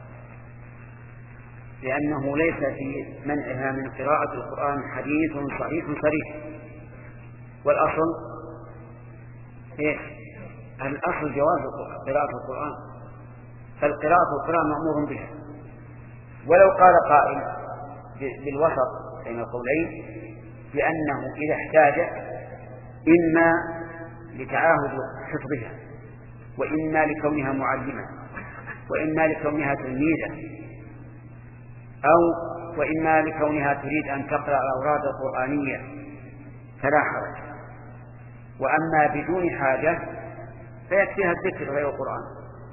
لأنه ليس في منعها من قراءة القرآن حديث صحيح صريح، والأصل إيه؟ الأصل جواز قراءة القرآن، فالقراءة القرآن مأمور بها. ولو قال قائل بالوسط بين القولين لأنه إذا احتاج إما لتعاهد حفظها، وإما لكونها معلمة، وإما لكونها تلميذة، أو وإما لكونها تريد أن تقرأ الأوراد القرآنية فلا حرج. وأما بدون حاجة فيكفيها الذكر غير القرآن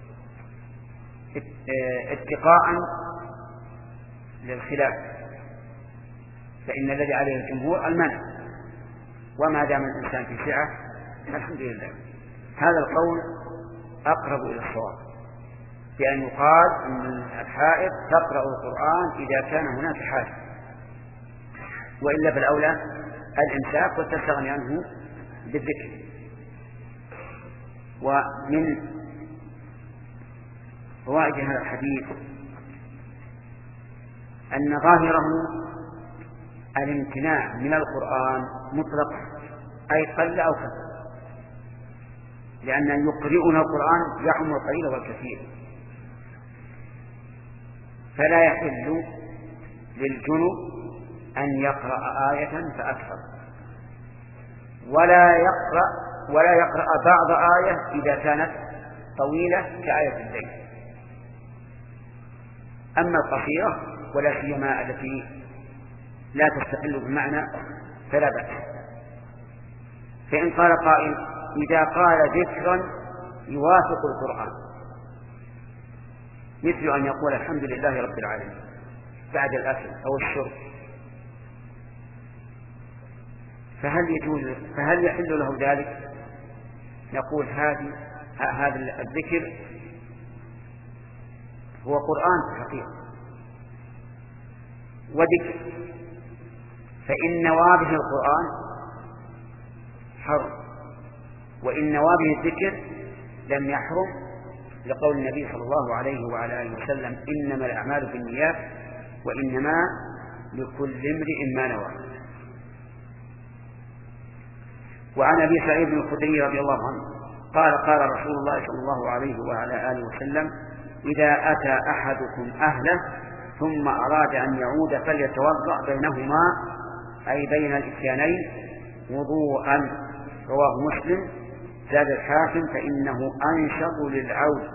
اتقاء للخلاف، فإن الذي عليه الجمهور المنع، وما دام الإنسان في سعة الحمد لله. هذا القول أقرب إلى الصواب، بأن يقال أن الحائض تقرأ القرآن إذا كان هناك حاجة، وإلا بالأولى الإمساك وتستغني عنه بالذكر. ومن فوائد هذا الحديث أن ظاهره الامتناع من القرآن مطلقا، أي قل أو كثر، لأن يقرئنا القرآن يعم القليل والكثير، فلا يحل للجنب أن يقرأ آية فأكثر، ولا يقرأ ولا يقرأ بعض آية إذا كانت طويلة كآية الليل. أما القصيرة ولا سيما التي لا تستقل بمعنى فلا بأس. فإن قال قائل إذا قال ذكرا يوافق القرآن، مثل أن يقول الحمد لله رب العالمين بعد الأكل أو الشرب، فهل يجوز فهل يحل له ذلك؟ نقول هذه هذا الذكر هو قرآن في الحقيقة وذكر، فإن نوابه القرآن حرم، وإن نوابه الذكر لم يحرم، لقول النبي صلى الله عليه وعلى آله وسلم إنما الأعمال بالنيات وإنما لكل امرئ ما نوى. وعن أبي سعيد الخدري رضي الله عنه قال قال رسول الله صلى الله عليه وعلى آله وسلم إذا أتى أحدكم أهله ثم أراد أن يعود فليتوضأ بينهما، أي بين الإتيانين، وضوءا. رواه مسلم. زاد الحاكم فإنه أنشط للعود.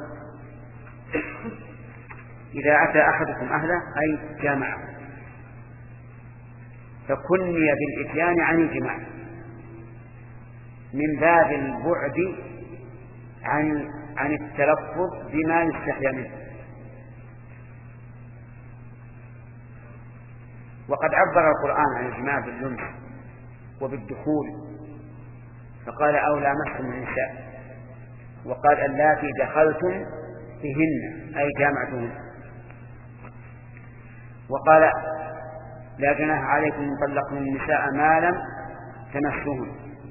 إذا أتى أحدكم أهله أي جامعه، فكني بالإتيان عن الجماع من باب البعد عن عن التلفظ بما يستحيا منه. وقد عبر القرآن عن الجماع باللمس وبالدخول، فقال أو لامستم النساء، وقال اللاتي دخلتم بهن أي جامعتهن، وقال لا جناح عليكم إن طلقتم النساء ما لم تمسوهن.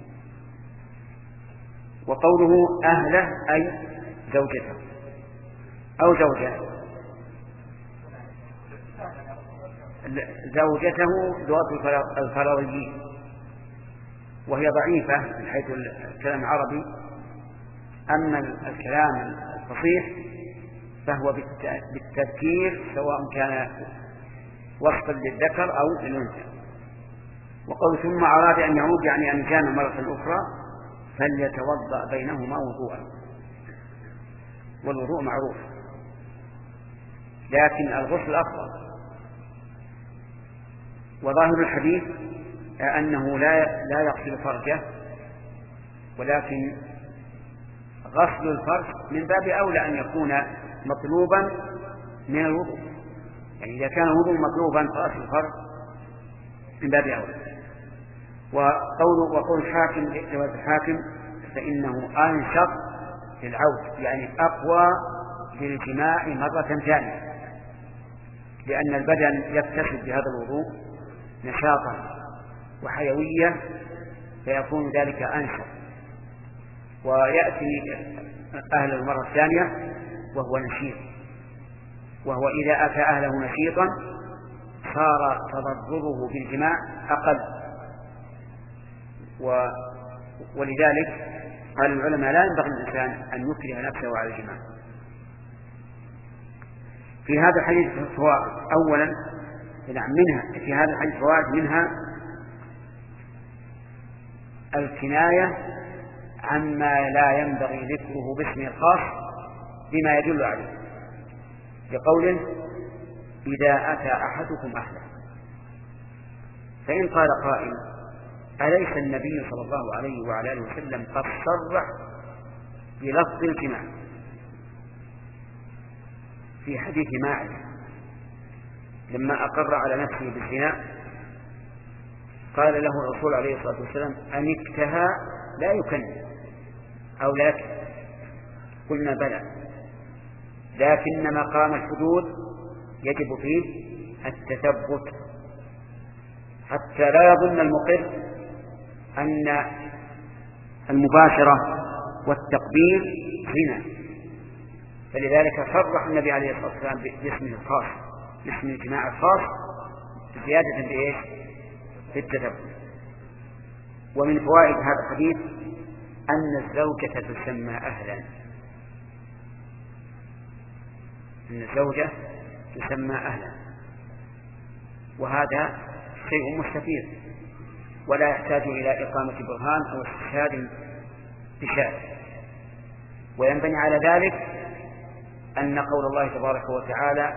وقوله أهله أي زوجته أو زوجه، زوجته ذوات الفرضيين، وهي ضعيفة من حيث الكلام العربي. أما الكلام الفصيح فهو بالتذكير سواء كان وصفا للذكر أو للأنثى. وقول ثم أراد أن يعود يعني أن جامع مرة أخرى فليتوضأ بينهما وضوءا، والوضوء معروف، لكن الغسل أفضل. وظاهر الحديث أنه لا لا يغسل فرجه، ولكن غسل الفرج من باب أولى أن يكون مطلوبا من الوضوء، يعني إذا كان الوضوء مطلوبا فغسل الفرج من باب أولى. وقول وقول الحاكم جواز الحاكم فإنه أنشط للعود، يعني أقوى للجماع مرة ثانية، لأن البدن يكتسب بهذا الوضوء نشاطا وحيوية فيكون ذلك أنشط، ويأتي أهل المرة الثانية وهو نشيط، وهو إذا أتى أهله نشيطا صار تضرره بالجماع أقل. و... ولذلك قال العلماء لا ينبغي الإنسان أن يكره نفسه على الجماع. في هذا الحديث فوائد. أولا منها في هذا الحديث فوائد، منها الكناية عما لا ينبغي ذكره باسمه الخاص بما يدل عليه، بقوله إذا أتى أحدكم أهله. فإن قال قائل أليس النبي صلى الله عليه وعلى آله وسلم قد صرح بلفظ الجماع في حديث ماعز لما أقر على نفسه بالزنا؟ قال له الرسول عليه الصلاة والسلام أن اكتهى لا يكن أو لا يكن، قلنا بلى، لكن مقام الحدود يجب فيه التثبت حتى لا يظن المقر أن المباشرة والتقبيل زنا. فلذلك صرح النبي عليه الصلاة والسلام باسمه الخاص، باسم الجماع الخاص، زيادة بإيش؟ في التثبت. ومن فوائد هذا الحديث أن الزوجة تسمى أهلا، أن الزوجة تسمى أهلا، وهذا شيء مستفيض ولا يحتاج إلى إقامة برهان أو استشهاد بشاهد. وينبني على ذلك أن قول الله تبارك وتعالى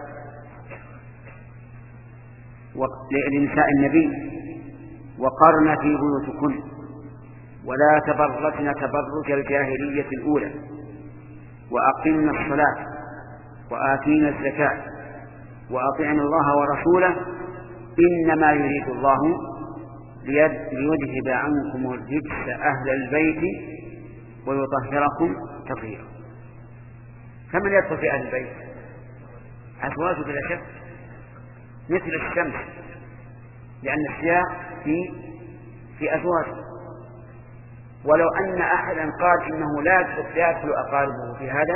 لنساء النبي وقرن في بيوتكن ولا تبرجن تبرج الجاهلية الأولى وأقمنا الصلاة وآتينا الزكاة وأطعنا الله ورسوله إنما يريد الله ليذهب عنكم الرجس أهل البيت ويطهركم تطهيرا. فمن يدخل في أهل البيت؟ أزواج بلا شك مثل الشمس، لأن السياق في في أزواج. ولو أن أحدا قال إنه لا يدخل أقاربه في هذا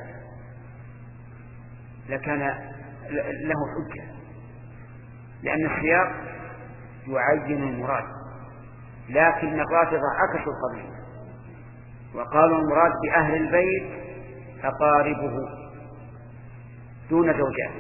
لكان له حجة، لأن السياق يعين المراد، لكن الرافضة عكسوا القضية وقالوا المراد بأهل البيت أقاربه دون زوجات،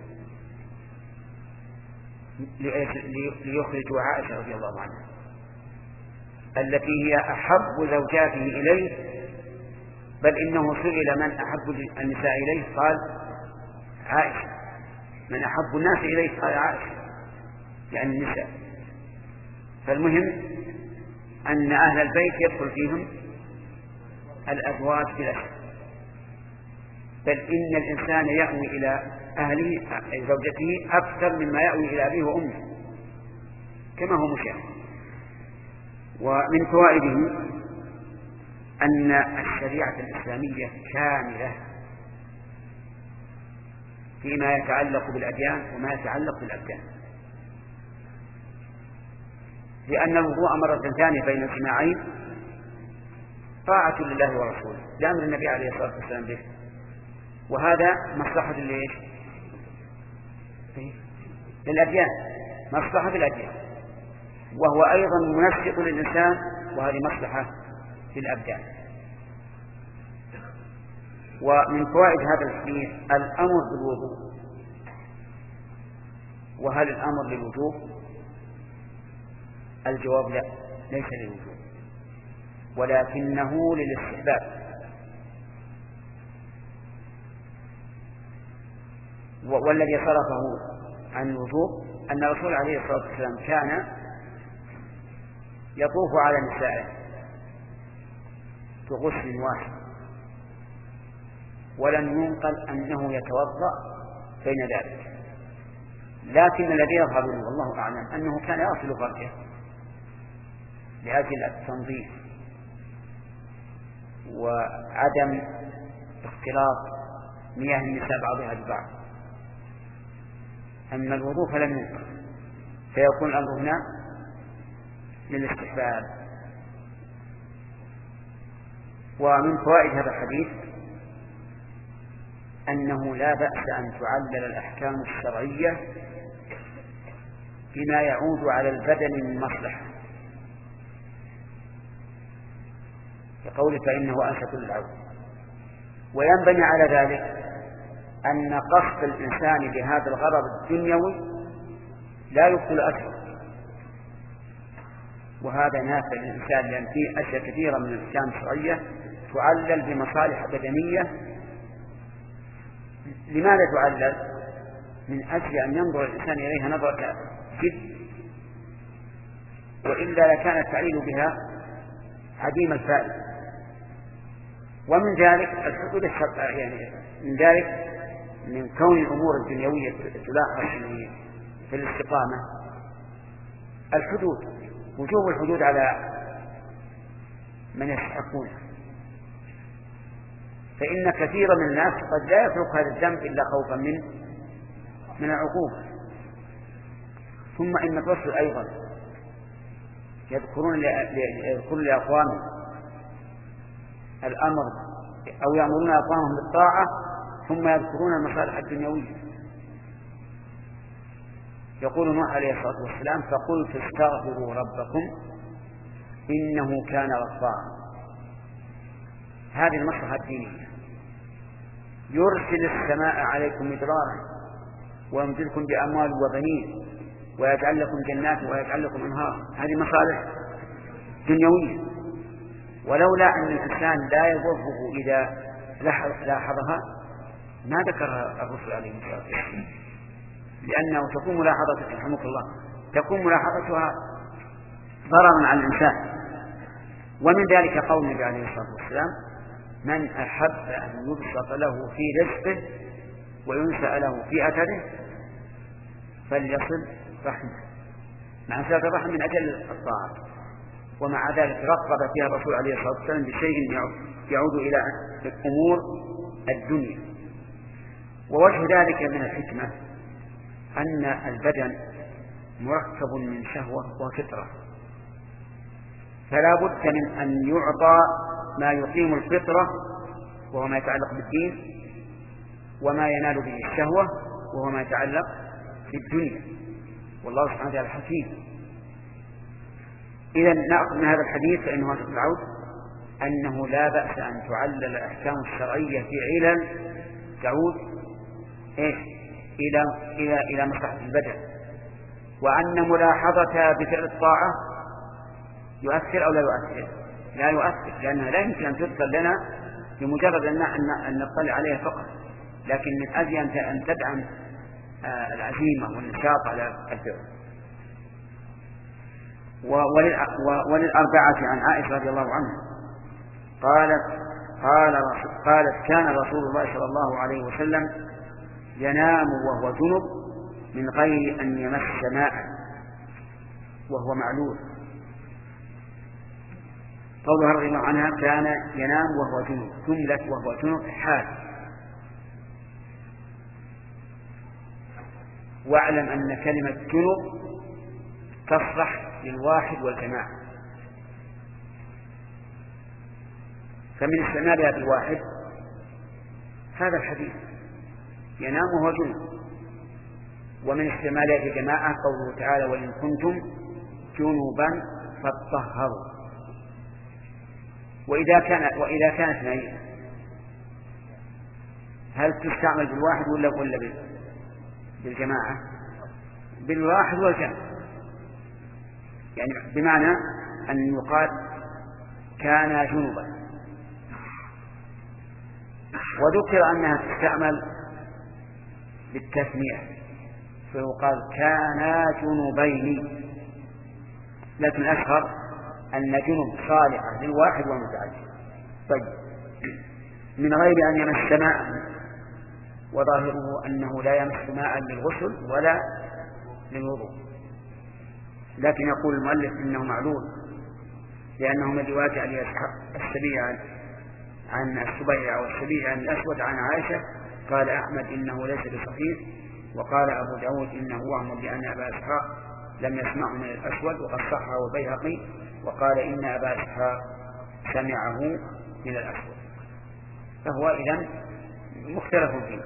ليخرجوا عائشة رضي الله عنها التي هي أحب زوجاته إليه، بل إنه سئل من أحب النساء إليه قال عائشة، من أحب الناس إليه قال عائشة، يعني النساء. فالمهم أن أهل البيت يدخل فيهم الأزواج بلا شك، بل إن الإنسان يأوي إلى أهله أي زوجته أكثر مما يأوي إلى أبيه وأمه كما هو مشاهد. ومن فوائده أن الشريعة الإسلامية كاملة فيما يتعلق بالأديان وما يتعلق بالأبدان، لأن الوضوء مرة ثانية بين الجماعين طاعة لله ورسوله لأمر النبي عليه الصلاة والسلام به، وهذا مصلحة للأديان مصلحة في الأديان، وهو أيضا منشط للإنسان، وهذه مصلحة في الأبدان. ومن فوائد هذا الحديث الأمر بالوضوء. وهل الأمر للوجوب؟ الجواب لا، ليس للوجوب، ولكنه للاستحباب. والذي صرفه عن الوجوب أن الرسول عليه الصلاة والسلام كان يطوف على نسائه بغسل واحد، ولم ينقل أنه يتوضأ بين ذلك، لكن الذي يظهر منه والله أعلم أنه كان يغسل فرجه لأجل التنظيف وعدم اختلاط مياه النساء بعضها ببعض. أما الوضوء فلم ينقل، فيكون الأمر هنا للاستحباب. ومن فوائد هذا الحديث أنه لا بأس أن تعلل الأحكام الشرعية بما يعود على البدن من مصلحة، كقوله فإنه أنشط للعود. وينبني على ذلك أن قصد الإنسان بهذا الغرض الدنيوي لا يبطل أجره، وهذا نافع للإنسان، لأن فيه أشياء كثيرة من الأحكام الشرعية تعلل بمصالح بدنية. لماذا تعلل؟ من أجل أن ينظر الإنسان إليها نظرة جد، وإلا لكان التعليل بها عديم الفائدة. ومن ذلك الحدود الشرعية، يعني من ذلك من كون الأمور الدنيوية تلاحظ في الاستقامة الحدود، وجوب الحدود على من يستحقونه، فإن كثيرا من الناس قد لا يترك هذا الذنب إلا خوفا من من العقوبة. ثم إن الرسل أيضا يذكرون يذكرون لأقوامهم الأمر أو يأمرون أقوامهم بالطاعة ثم يذكرون المصالح الدنيوية. يقول نوح عليه الصلاة والسلام فقلت استغفروا ربكم إنه كان غفارا. هذه المصلحة الدينية، يرسل السماء عليكم مدرارا ويمددكم بأموال وبنين ويجعل لكم جنات ويجعل لكم أنهار. هذه مصالح دنيوية، ولولا أن الإنسان لا يضره إذا لاحظها ما ذكرها الرسل عليه الصلاة والسلام، لأنه تكون ملاحظة رحمك الله تكون ملاحظتها ضررا على الإنسان. ومن ذلك قول النبي عليه الصلاة والسلام من أحب أن يبسط له في رزقه وينسأ له في أثره فليصل رحمه، مع صلة الرحم من أجل الطاعة. ومع ذلك رغب فيها الرسول عليه الصلاة والسلام بشيء يعود إلى أمور الدنيا. ووجه ذلك من الحكمة أن البدن مركب من شهوة وفطرة، فلا بد من أن يعطى ما يقيم الفطرة وهو ما يتعلق بالدين، وما ينال به الشهوة وهو ما يتعلق بالدنيا، والله سبحانه وتعالى حكيم. إذن نأخذ من هذا الحديث فإنه هذا العود أنه لا بأس أن تعلل الأحكام الشرعية في علل تعود إيه؟ إلى إلى إلى مصلحة البدن، وأن ملاحظتها بفعل الطاعة يؤثر أو لا يؤثر؟ لا يؤثر، لأنها لا يمكن أن تذكر لنا بمجرد أن نطلع عليها فقط، لكن من أجل أن تدعم العزيمة والنشاط على الفعل. وللأربعة عن عائشة رضي الله عنها قالت قال قالت كان رسول الله صلى الله عليه وسلم ينام وهو جنب من غير أن يمس ماء وهو معلول. قولها رضي الله عنها كان ينام وهو جنب، جملة وهو جنب حال. واعلم أن كلمة جنب تصلح للواحد والجماعة، فمن استعمالها بالواحد هذا الحديث ينام وهو جنب، ومن استعمالات الجماعة قوله تعالى وإن كنتم جنوبا فاطهروا. وإذا كانت وإذا كانت اثنين هل تستعمل بالواحد ولا ولا بالجماعة؟ بالواحد والجمع، يعني بمعنى أن يقال كان جنوبا، وذكر أنها تستعمل بالتثنية فيقال كانا جنوبين، لكن الأشهر أن جنوب صالحة للواحد والمتعدد. طيب من غير أن يمس ماء، وظاهره أنه لا يمس ماء للغسل ولا للوضوء، لكن يقول المؤلف إنه معلول لأنه من رواية علي السبيع عن السبيع والسبيع عن الأسود عن عائشة. قال أحمد إنه ليس بصحيح، وقال أبو داود إنه وهم لأن أبا إسحاق لم يسمعه من الأسود، وقد صحه البيهقي وقال إن أبا إسحاق سمعه من الأسود، فهو إذن مختلف فيه.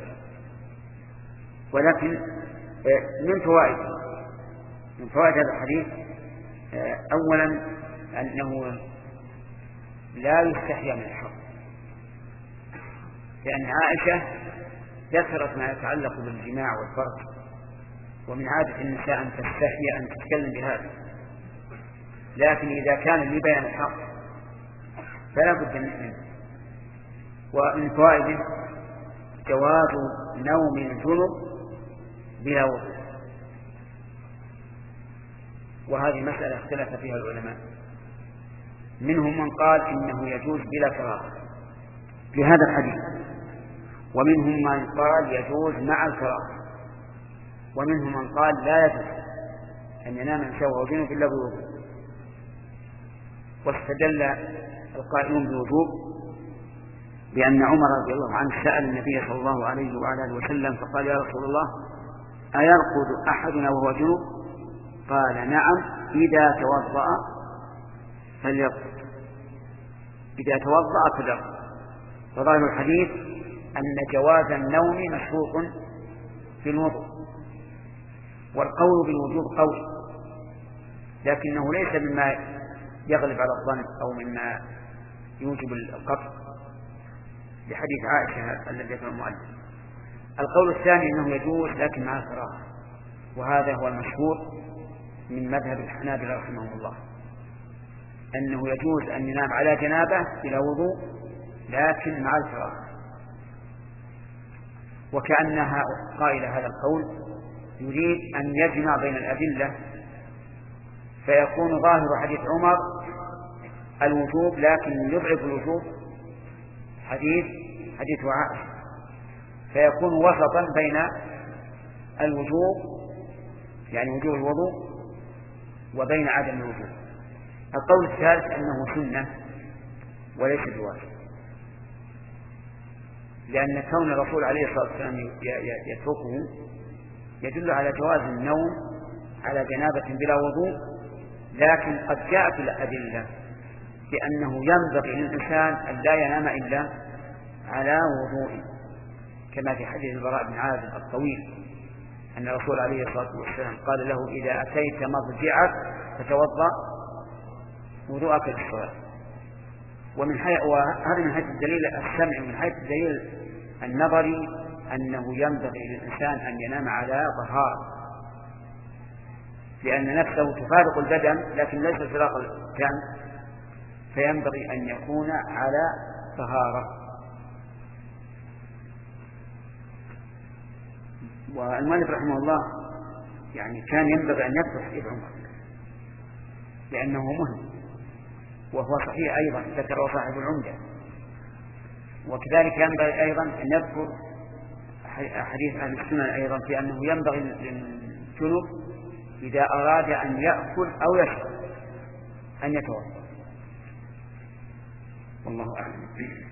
ولكن من فوائد من فوائد هذا الحديث أولا أنه لا يستحيا من الحق، لأن عائشة ذكرت ما يتعلق بالجماع والفرج، ومن عادة النساء أن تستحي أن تتكلم بهذا، لكن إذا كان لبيان الحق فلا بد منه. ومن فوائده جواز نوم الجنب بلا وضوء، وهذه مسألة اختلف فيها العلماء، منهم من قال إنه يجوز بلا كراهة لهذا الحديث، ومنهم من قال يجوز مع الكراهة، ومنهم من قال لا يجوز أن ينام الإنسان وهو جنب إلا بوضوء. واستدل القائلون بالوجوب بأن عمر رضي الله عنه سأل النبي صلى الله عليه وعلى اله وسلم فقال يا رسول الله أيرقد أحدنا وهو جنب؟ قال نعم إذا توضأ فليرقد، إذا توضأ فليرقد. فظاهر الحديث أن جواز النوم مشروط في الوضوء، والقول بالوجوب قول، لكنه ليس مما يغلب على الظن أو مما يوجب القطع لحديث عائشة الذي ذكره المؤلف. القول الثاني أنه يجوز لكن مع الكراهة، وهذا هو المشهور من مذهب الحنابلة رحمهم الله، أنه يجوز أن ينام على جنابه بلا وضوء لكن مع الكراهة. وكأنها قائل هذا القول يريد أن يجمع بين الأدلة، فيكون ظاهر حديث عمر الوجوب لكن يضعف الوجوب حديث حديث عائشة، فيكون وسطا بين الوجوب يعني وجوب الوضوء وبين عدم الوجوب. القول الثالث أنه سنة وليس بواجب، لأن كون الرسول عليه الصلاة والسلام يتركه يدل على جواز النوم على جنابة بلا وضوء، لكن قد جاءت الأدلة بأنه ينبغي للإنسان أن لا ينام إلا على وضوء، كما في حديث البراء بن عازب الطويل أن الرسول عليه الصلاة والسلام قال له إذا أتيت مضجعك فتوضأ وضوءك للصلاة. ومن حيث وهذا من حيث الدليل السمعي، ومن حيث الدليل النظري أنه ينبغي للإنسان أن ينام على طهارة، لأن نفسه تفارق البدن لكن ليس فراق الجسم، فينبغي أن يكون على طهارة. والمؤلف رحمه الله يعني كان ينبغي أن يذكر حديث عمر لأنه مهم، وهو صحيح أيضا ذكره صاحب العمدة. وكذلك ينبغي أيضا أن يذكر حديث أهل السنن أيضا في أنه ينبغي للجنوب إذا أراد أن يأكل أو يشرب أن يتوضأ. والله أعلم.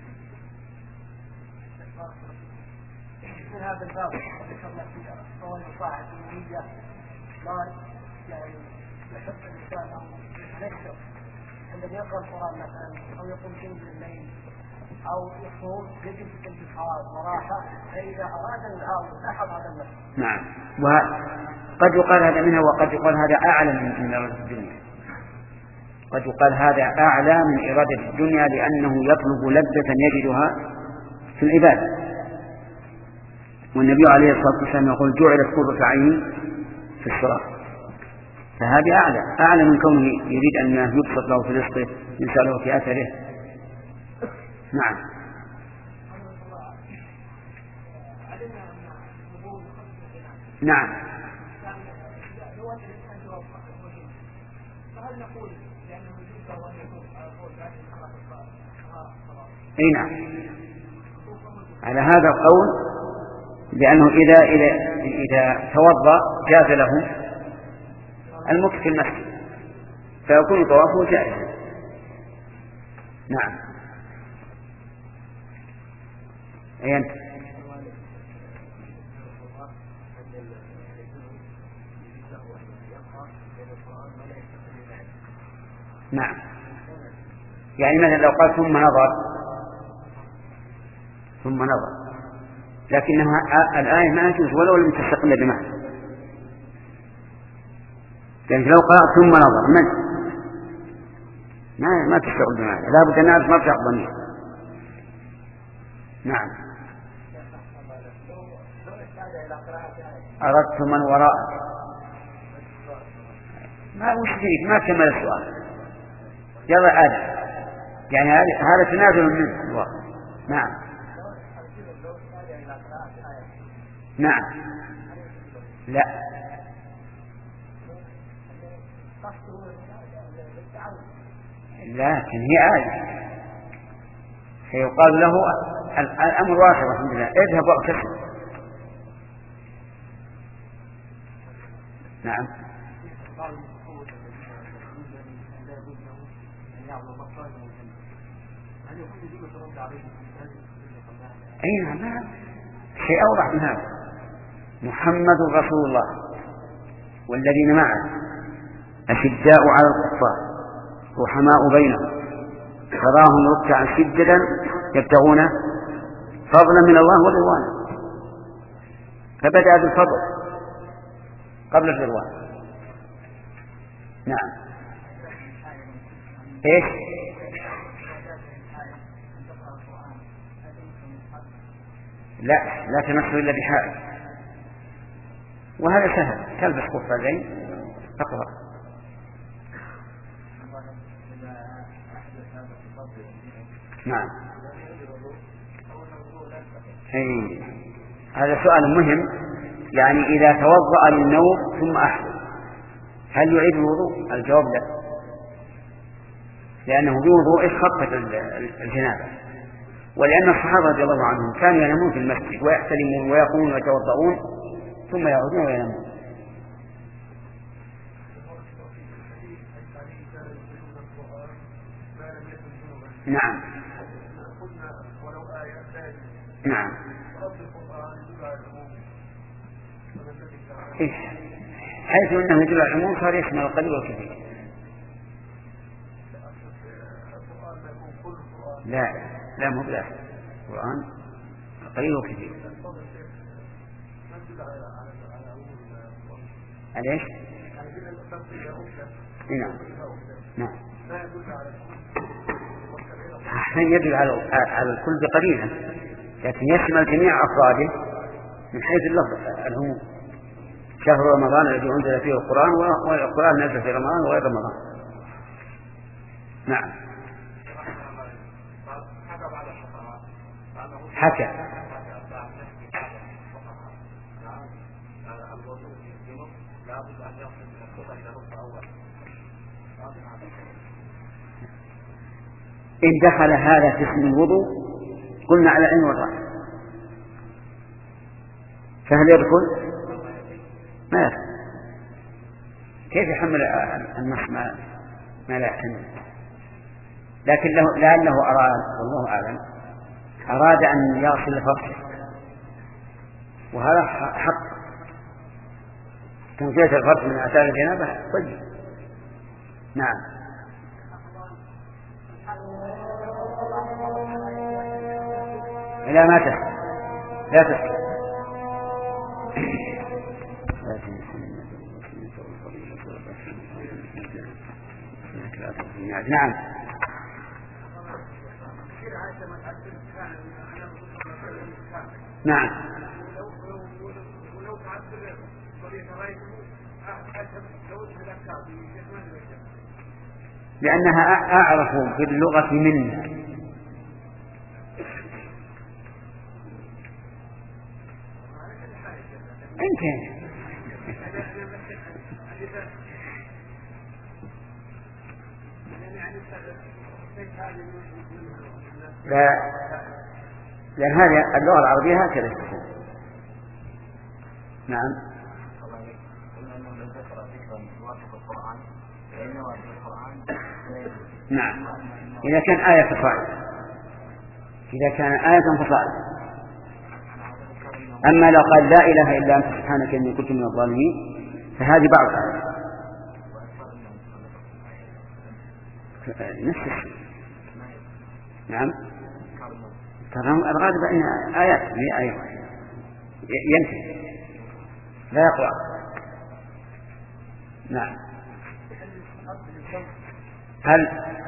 من هذا الباب ذكرنا فيه قول صاحب النية ما يعني يحب الإنسان أو يشرب الذي يقرأ القرآن مثلا أو يقوم شيء من الليل أو يصوم يجب انتقال وراحة فإذا أراد الهاوي لاحظ هذا المسجد. نعم، وقد يقال هذا منها وقد يقال هذا أعلى من إرادة الدنيا. قد يقال هذا أعلى من إرادة الدنيا لأنه يطلب لذة يجدها في العبادة. والنبي عليه الصلاة والسلام يقول جعلت قرة عيني في الصلاة، فهذا أعلى أعلى من كونه يريد أن يبسط له في رزقه يسأله في أثره. نعم. نعم. اي نعم، على هذا القول، لأنه إذا إذا إذا توضأ جاز له المكث في المسجد فيكون طوافه جائزا. نعم. أي أنت؟ نعم، يعني مثلا لو قال ثم نظر ثم نظر لكنها الآية ما يجوز ولو لم تستقل بمعنى، يعني لو قال ثم نظر من ما ما تستقل بمعنى، لا بد أن نعرف مرجع الضمير. نعم. أردت من وراءك ما وشفيك ما كمل السؤال، يلا عاد، يعني هذا تنازل منه الواقع. نعم. نعم. لا لكن هي آية فيقال له الأمر واحد الحمد لله، اذهب واغتسل. نعم. أي نعم، شيء أوضح من هذا. محمد رسول الله والذين معه أشداء على الكفار رحماء بينهم تراهم ركعا سجدا يبتغون فضلا من الله ورضوانا، فبدأ بالفضل قبل الرضوان. نعم. ايش؟ لا لا تمسه إلا بحائل، وهذا سهل، تلبس قفازين تقرأ. نعم. أي هذا سؤال مهم، يعني إذا توضأ للنوم ثم أحدث هل يعيد الوضوء؟ الجواب لا، لأنه بوضوء خفت الجنابة، ولأن الصحابة رضي الله عنهم كانوا ينامون في المسجد ويحتلمون ويقومون ويتوضؤون ثم يعودون وينامون. نعم. نعم. إيه؟ حيث أنه يدل على العموم صار يشمل القليل والكثير. لا لا مو بلا القرآن قليل وكثير. عليش؟ نعم. نعم. يدل على على الكل بقليلا، لكن يشمل جميع أفراده من حيث اللفظ العموم. شهر رمضان الذي أنزل فيه القرآن، والقرآن نزل في رمضان وغير رمضان. نعم. حكى إن دخل هذا في اسم الوضوء قلنا على العين والرأس، فهل يدخل؟ ما يدخل. كيف يحمل النص ما, ما لا يحتمل؟ لكن له لعله أراد والله أعلم أراد أن يغسل فرجه، وهذا حق. تنقية الفرج من آثار الجنابة طيب. نعم. لا ما تسكت لا تسكت. نعم. نعم. لأنها أعرف باللغة منا. انت لا، لأن هذه اللغة العربية هكذا تكون. نعم. نعم إذا كان آية فصائل، إذا كان آية فصائل. أما لو قال لا إله إلا أنت سبحانك إني كنت من الظالمين فهذه بعض آية نفس الشيء. نعم. الغالب أن آيات هي آية ينتهي لا يقرأ. نعم. هل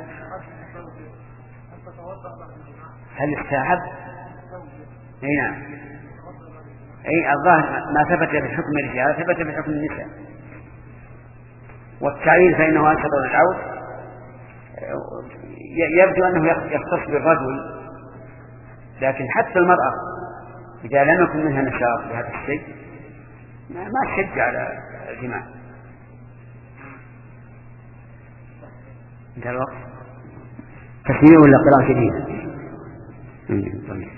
هل استحب؟ اي نعم. اي الظاهر ما ثبت في حكم الرجال ثبت في حكم النساء، والتعليل فإنه أنشط العود. يبدو أنه يختص بالرجل، لكن حتى المرأة إذا لم يكن منها نشاط بهذا الشيء ما تشجع على الجماع. انتهى الوقت. تسميع ولا قراءة جديدة؟ طيب.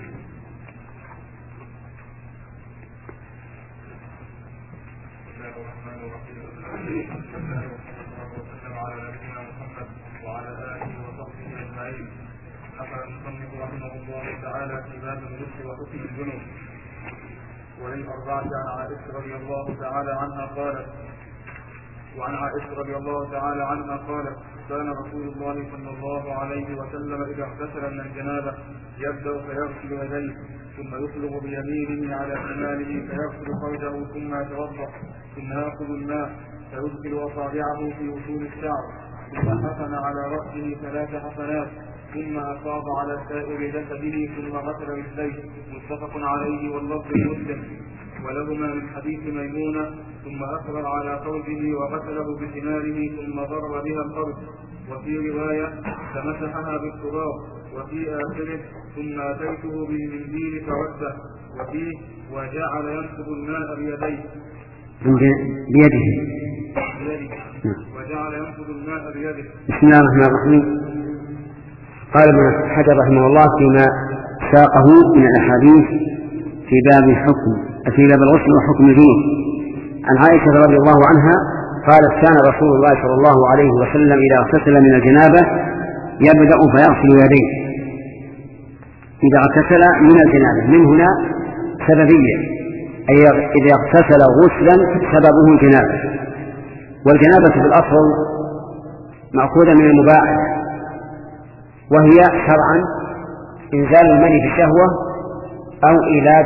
تعالى في باب الغسل وحكم الجنوب. وللأربعة عن عائشة رضي الله تعالى عنها قالت وعن عائشة رضي الله تعالى عنها قالت كان رسول الله صلى الله عليه وسلم إذا اغتسل من الجنابة يبدأ فيغسل يديه ثم يفرغ بيمينه على شماله فيغسل فرجه ثم يتوضأ ثم يأخذ الماء فيدخل أصابعه في وصول الشعر ثم حفن على رأسه ثلاث حفنات ثم أفاض على سائر جسده ثم غسل رجليه. متفق عليه واللفظ مسلم ولهما من حديث ميمونة ثم أفرغ على فرجه وغسله بشماله ثم ضرب بها الفرج. وفي رواية فمسحها بالتراب. وفي آخره ثم أتيته بالمنديل فرده. وفيه وجعل ينفض الماء بيديه بيده بيده وجعل ينفض الماء بيده. بسم الله الرحمن الرحيم. قال ابن حجر رحمه الله فيما ساقه من الأحاديث في باب الحكم في باب الغسل وحكم الجنوب عن عائشة رضي الله عنها قالت كان رسول الله صلى الله عليه وسلم إذا اغتسل من الجنابة يبدأ فيغسل يديه. إذا اغتسل من الجنابة من هنا سببية، أي إذا اغتسل غسلا سببه الجنابة، والجنابة في الأصل مأخوذة من المباح، وهي شرعا إنزال المني بشهوة أو إيلاد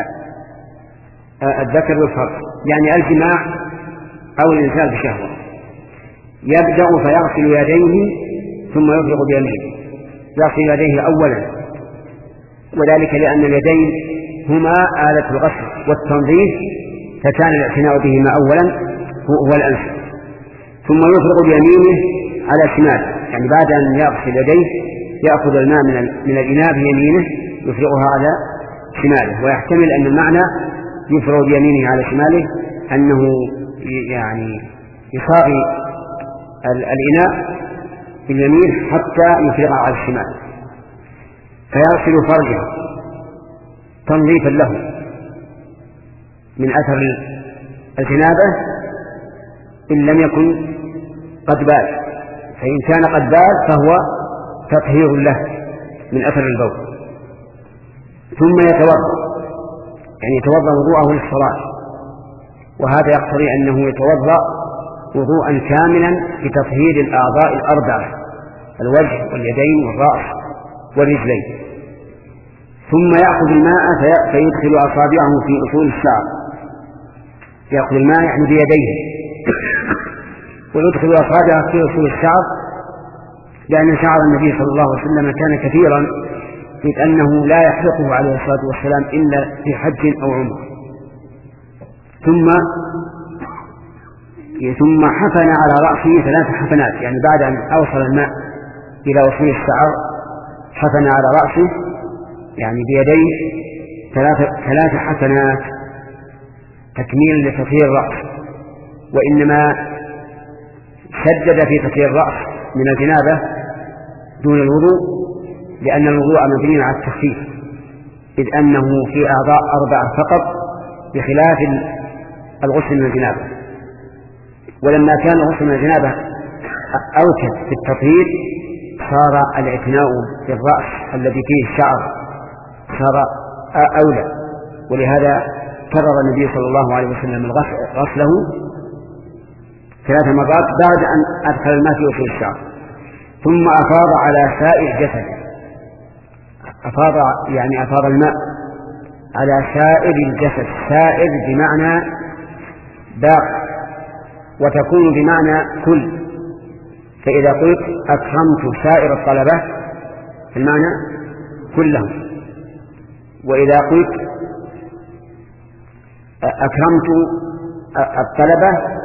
الذكر والفرج، يعني الجماع أو الإنزال بشهوة. يبدأ فيغسل يديه ثم يفرغ بيمينه. يغسل يديه أولا، وذلك لأن اليدين هما آلة الغسل والتنظيف، فكان الاعتناء بهما أولا هو الأنسب. ثم يفرغ بيمينه على شماله، يعني بعد أن يغسل يديه يأخذ الماء من الإناء بيمينه يفرغها على شماله. ويحتمل أن المعنى يفرغ بيمينه على شماله أنه يعني يصاغي الإناء باليمين حتى يفرغها على الشمال. فيغسل فرجه تنظيفا له من أثر الجنابة إن لم يكن قد بال، فإن كان قد بال فهو تطهير له من أثر البول. ثم يتوضأ، يعني يتوضأ وضوءه للصلاة، وهذا يقتضي أنه يتوضأ وضوءا كاملا بتطهير الأعضاء الأربعة: الوجه واليدين والرأس والرجلين. ثم يأخذ الماء فيدخل أصابعه في أصول الشعر، يأخذ الماء يعني بيديه ويدخل أصابعه في أصول الشعر، لأن شعر النبي صلى الله عليه وسلم كان كثيرا، إذ أنه لا يحلقه عليه الصلاة والسلام إلا في حج أو عمره. ثم ثم حفن على رأسه ثلاث حفنات، يعني بعد أن أوصل الماء إلى أصول الشعر حفن على رأسه يعني بيديه ثلاث ثلاث حفنات تكميل لتطهير الرأس. وإنما شدد في تطهير الرأس من الجنابة دون الوضوء، لأن الوضوء مبني على التخفيف، إذ أنه في أعضاء أربعة فقط بخلاف الغسل من الجنابة. ولما كان الغسل من الجنابة أوكد في التطهير صار الاعتناء بالرأس الذي فيه الشعر صار أولى، ولهذا كرر النبي صلى الله عليه وسلم غسله ثلاث مرات بعد أن أدخل الماء في أصول الشعر، ثم أفاض على سائر جسده، أفاض يعني أفاض الماء على سائر الجسد، سائر بمعنى باق، وتكون بمعنى كل، فإذا قلت أكرمت سائر الطلبة المعنى كلهم، وإذا قلت أكرمت الطلبة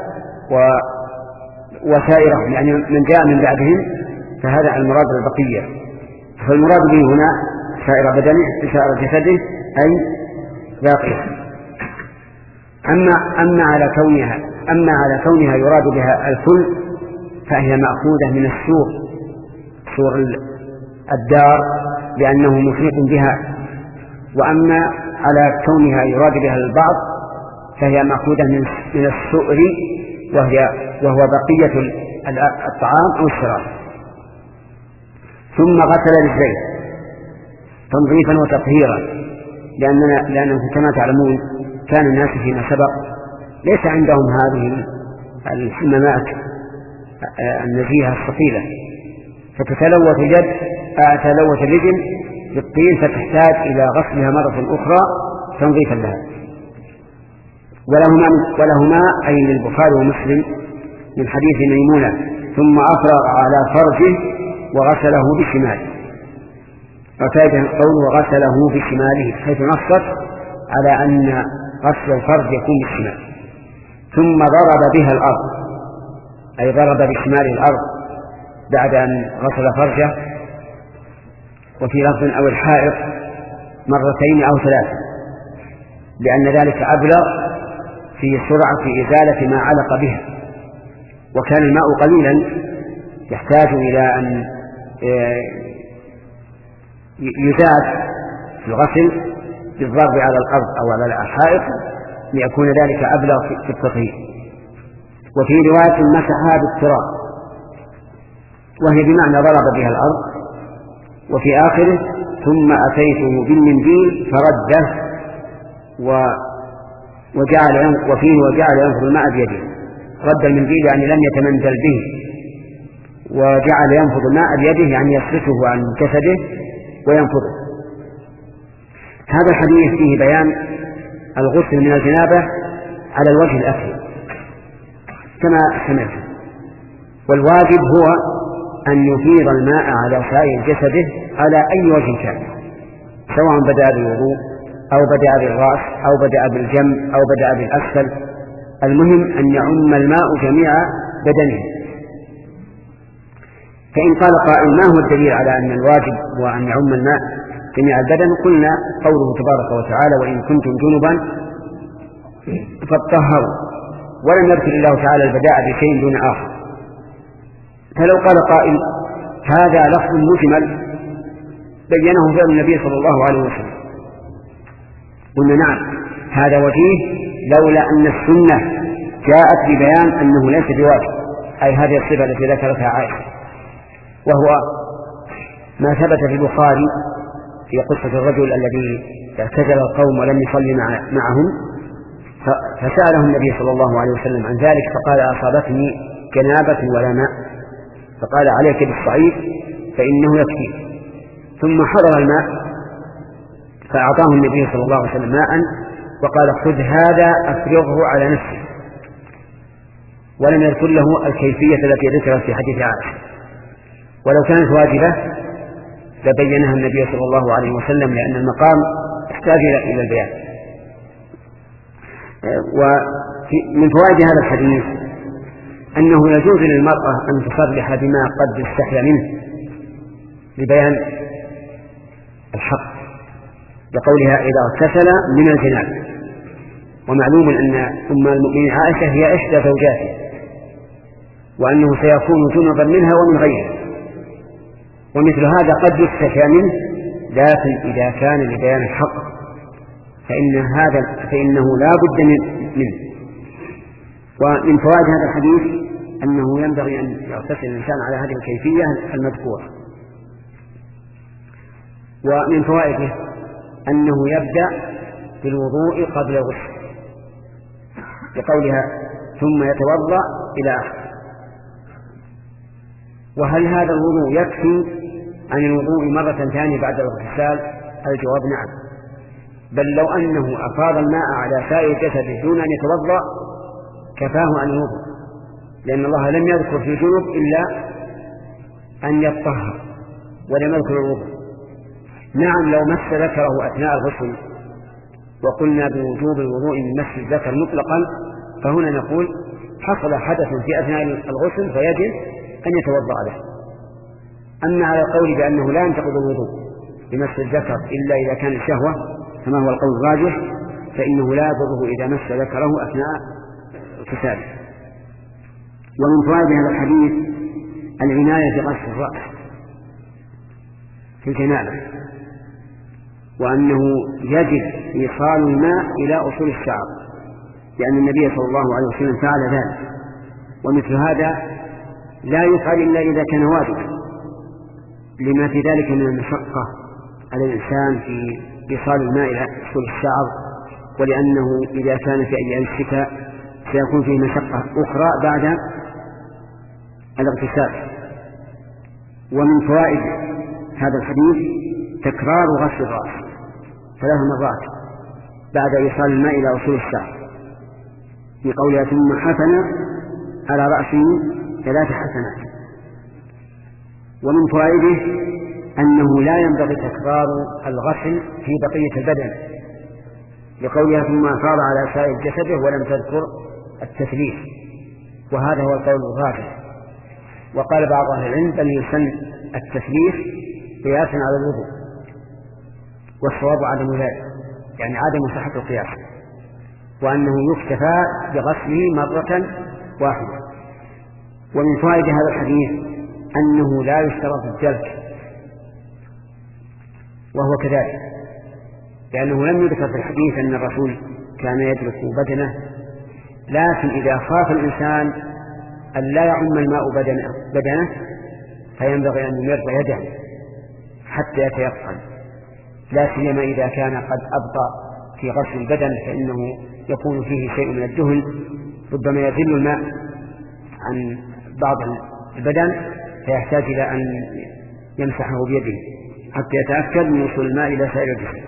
وسائرهم يعني من جاء من بعدهم، فهذا المراد البقية. فالمراد به هنا سائر بدنه سائر جسده أي باقية. أما, أما, على كونها أما على كونها يراد بها الكل فهي مأخوذة من السور، سور الدار لأنه محيط بها. وأما على كونها يراد بها البعض فهي مأخوذة من من السؤر، وهي وهو بقية الطعام أو الشراب. ثم غسل الزيت تنظيفا وتطهيرا، لأننا لأنه كما تعلمون كان الناس فيما سبق ليس عندهم هذه الحمامات النزيهة الثقيلة، فتتلوث اليد تلوث الرجل بالطين، فتحتاج إلى غسلها مرة أخرى تنظيفا لها. ولهما, ولهما أي للبخاري ومسلم من حديث ميمونة ثم أفرغ على فرجه وغسله بشماله، وفائدة القول وغسله بشماله حيث نصت على أن غسل الفرج يكون بالشمال. ثم ضرب بها الأرض أي ضرب بشمال الأرض بعد أن غسل فرجه، وفي لفظ أو الحائط مرتين أو ثلاثة، لأن ذلك أبلغ في سرعة إزالة ما علق بها. وكان الماء قليلا يحتاج إلى أن يزاد في الغسل بالضرب على الأرض أو على الحائط ليكون ذلك أبلغ في التطهير. وفي رواية مسحها بالتراب، وهي بمعنى ضرب بها الأرض. وفي آخره ثم أتيته بالمنديل فرده وجعل وفيه وجعل ينفض الماء بيده. رد المنديل يعني لم يتمندل به، وجعل ينفض الماء بيده يعني يصرفه عن جسده وينفضه. هذا الحديث فيه بيان الغسل من الجنابة على الوجه الأكمل كما سمعت، والواجب هو أن يفيض الماء على سائر جسده على أي وجه كان، سواء بدأ بالوضوء أو بدأ بالرأس أو بدأ بالجنب أو بدأ بالأسفل، المهم أن يعم الماء جميع بدنه. فإن قال قائل ما هو الدليل على أن الواجب هو أن يعم الماء جميع البدن؟ قلنا قوله تبارك وتعالى وإن كنتم جنبا فاطهروا، ولم يذكر الله تعالى البداء بشيء دون آخر. فلو قال قائل هذا لفظ مجمل بينه فعل النبي صلى الله عليه وسلم، قلنا نعم هذا وجيه، لولا أن السنة جاءت ببيان أنه ليس بواجب، أي هذه الصفة التي ذكرتها عائشة، وهو ما ثبت في البخاري في قصة الرجل الذي اعتزل القوم ولم يصلي مع معهم، فسأله النبي صلى الله عليه وسلم عن ذلك فقال أصابتني جنابة ولا ماء، فقال عليك بالصعيد فإنه يكفي. ثم حضر الماء فأعطاه النبي صلى الله عليه وسلم ماء وقال خذ هذا أفرغه على نفسه، ولم يذكر له الكيفية التي ذكرت في حديث عائشة، ولو كانت واجبة لبينها النبي صلى الله عليه وسلم، لأن المقام يحتاج إلى البيان. ومن فوائد هذا الحديث أنه يجوز للمرأة أن تصرح بما قد استحيا منه لبيان الحق، بقولها إذا اغتسل من الجنابة. ومعلوم أن أم المؤمنين عائشة هي إحدى زوجاته، وأنه سيكون جنبا منها ومن غيرها، ومثل هذا قد يستحيا منه، لكن إذا كان لبيان الحق فإن هذا فإنه لا بد منه. ومن فوائد هذا الحديث أنه ينبغي أن يغتسل الإنسان على هذه الكيفية المذكورة. ومن فوائده أنه يبدأ بالوضوء قبل الغسل، بقولها ثم يتوضأ إلى آخره. وهل هذا الوضوء يكفي عن الوضوء مرة ثانية بعد الاغتسال؟ الجواب نعم، بل لو أنه أفاض الماء على سائر جسده دون أن يتوضأ كفاه عن الوضوء، لأن الله لم يذكر في الجنوب إلا أن يطهر ولم يذكر الوضوء. نعم لو مس ذكره أثناء الغسل وقلنا بوجوب الوضوء من مس الذكر مطلقا، فهنا نقول حصل حدث في أثناء الغسل فيجب أن يتوضأ له. أما على القول بأنه لا ينتقض الوضوء بمس الذكر إلا إذا كان الشهوة كما هو القول الراجح، فإنه لا يضره إذا مس ذكره أثناء اغتساله. ومن فوائد هذا الحديث العناية بغسل الرأس في الجنابة، وأنه يجب إيصال الماء إلى أصول الشعر، لأن النبي صلى الله عليه وسلم فعل ذلك. ومثل هذا لا يفعل إلا إذا كان واجبا، لما في ذلك من المشقة على الإنسان في إيصال الماء إلى أصول الشعر، ولأنه إذا كان في أيام الشتاء سيكون فيه مشقة أخرى بعد الاغتسال. ومن فوائد هذا الحديث تكرار غسل الرأس ثلاث مرات بعد إيصال الماء إلى أصول الشعر، في قولها ثم حفن على رأسه ثلاث حسنات. ومن فوائده أنه لا ينبغي تكرار الغسل في بقية البدن، لقولها ثم أفاض على سائر جسده ولم تذكر التثليث، وهذا هو القول الراجح. وقال بعض أهل العلم بل يسن التثليث قياسا على الوضوء، والصواب عدم ذلك، يعني عدم صحة القياس، وأنه يكتفى بغسله مرة واحدة. ومن فوائد هذا الحديث أنه لا يشترط الدلك، وهو كذلك، لأنه لم يذكر في الحديث أن الرسول كان يدلك بدنه، لكن إذا خاف الإنسان أن لا يعم الماء بدنه فينبغي أن يمر يده حتى يتيقن، لا سيما إذا كان قد أبطأ في غسل البدن، فإنه يكون فيه شيء من الدهن ربما يزل الماء عن بعض البدن فيحتاج إلى أن يمسحه بيده حتى يتأكد من وصول الماء إلى سائر الجسد.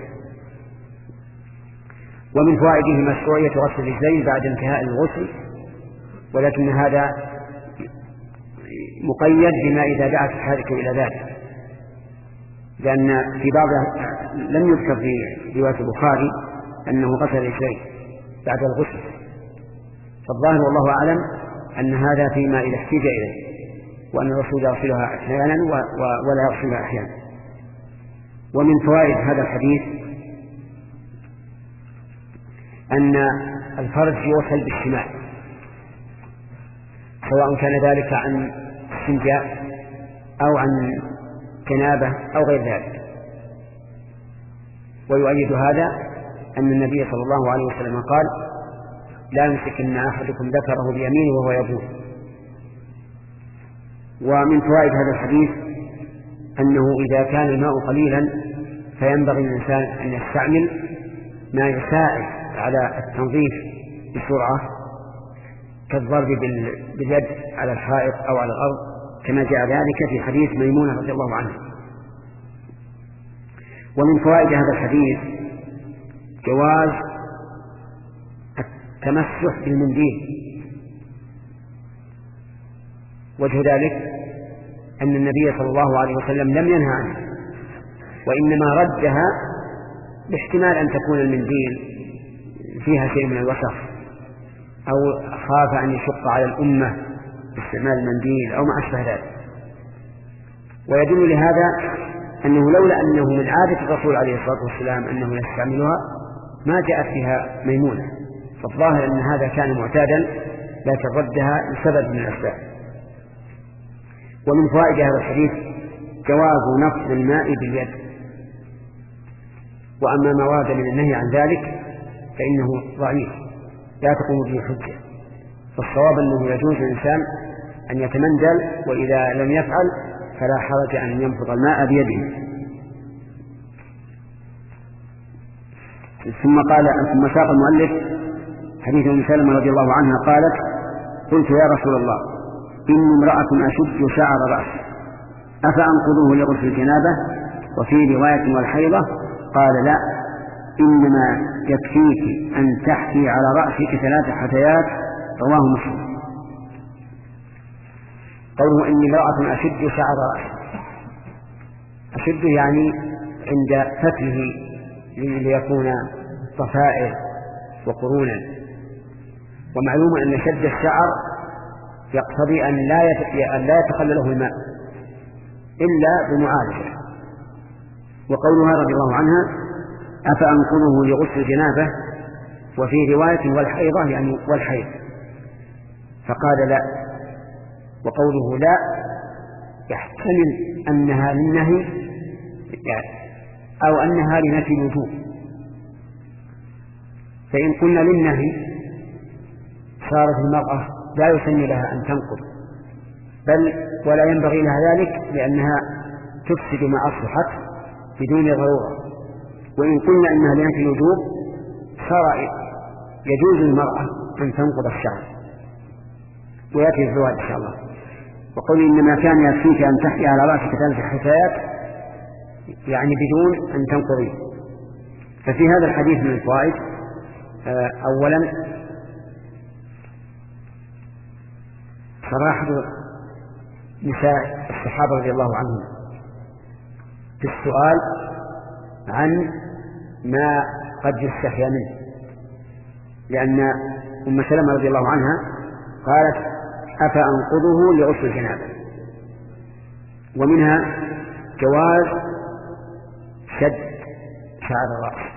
ومن فوائده مشروعية غسل الرجلين بعد انتهاء الغسل، ولكن هذا مقيد بما إذا دعت الحاجة إلى ذلك، لأن في بعض لم يذكر في رواية البخاري أنه غسل رجليه بعد الغسل، فالظاهر والله أعلم أن هذا فيما إذا احتاج إليه، وأن الرسول يغسلها أحيانا ولا يغسلها أحيانا. ومن فوائد هذا الحديث أن الفرج يغسل بالشمال، سواء كان ذلك عن استنجاء أو عن جنابة أو غير ذلك. ويؤيد هذا أن النبي صلى الله عليه وسلم قال لا يمسكن أحدكم ذكره بيمينه وهو يبول. ومن فوائد هذا الحديث أنه إذا كان الماء قليلا فينبغي للإنسان أن يستعمل ما يساعد على التنظيف بسرعة، كالضرب باليد على الحائط أو على الأرض، كما جاء ذلك في حديث ميمونة رضي الله عنها. ومن فوائد هذا الحديث جواز التمسح بالمنديل. وجه ذلك أن النبي صلى الله عليه وسلم لم ينهى عنه، وإنما ردها باحتمال أن تكون المنديل فيها شيء من الوسخ، أو خاف أن يشق على الأمة باستعمال المنديل أو ما أشبه ذلك. ويدل لهذا أنه لولا أنه من عادة الرسول عليه الصلاة والسلام أنه يستعملها ما جاءت بها ميمونة، فالظاهر أن هذا كان معتادا لكن ردها لسبب من الأسباب. ومن فوائد هذا الحديث جواز نفض الماء باليد. وأما ما ورد من النهي عن ذلك فإنه ضعيف لا تقوم به حجة، فالصواب أنه يجوز للإنسان أن يتمندل، وإذا لم يفعل فلا حرج أن ينفض الماء بيده. ثم قال ثم ساق المؤلف حديث أم سلمة رضي الله عنها قالت: قلت يا رسول الله إني امرأة أشد شعر رأسي أفأنقذه لغسل الجنابة؟ وفي رواية والحيضة قال: لا، إنما يكفيك أن تحفي على رأسك ثلاث حثيات. رواه مسلم. قوله إني امرأة أشد شعر رأسي، أشد يعني عند فتله ليكون ضفائر وقرونا، ومعلوم أن شد الشعر يقتضي أن لا يتخلله الماء إلا بمعالجة. وقولها رضي الله عنها: أفأنقذه لغسل جنابه؟ وفي رواية والحيضة يعني والحيض، فقال: لا. وقوله لا يحتمل أنها للنهي أو أنها لنفي الوجوب، فإن قلنا للنهي صارت المرأة لا يسن لها أن تنقض، بل ولا ينبغي لها ذلك لأنها تفسد ما أصلحت بدون ضرورة. وإن قلنا أنها لنفي الوجوب صار يجوز للمرأة أن تنقض الشعر، ويأتي الزواج إن شاء الله. وقل إنما كان يكفيك أن تحفي على رأسك ثلاث حثيات يعني بدون أن تنقضي. ففي هذا الحديث من الفوائد: أولا صراحة نساء الصحابة رضي الله عنهم في السؤال عن ما قد يستحيا منه، لأن أم سلمة رضي الله عنها قالت: أفأنقذه لغسل الجنابة. ومنها جواز شد شعر الرأس،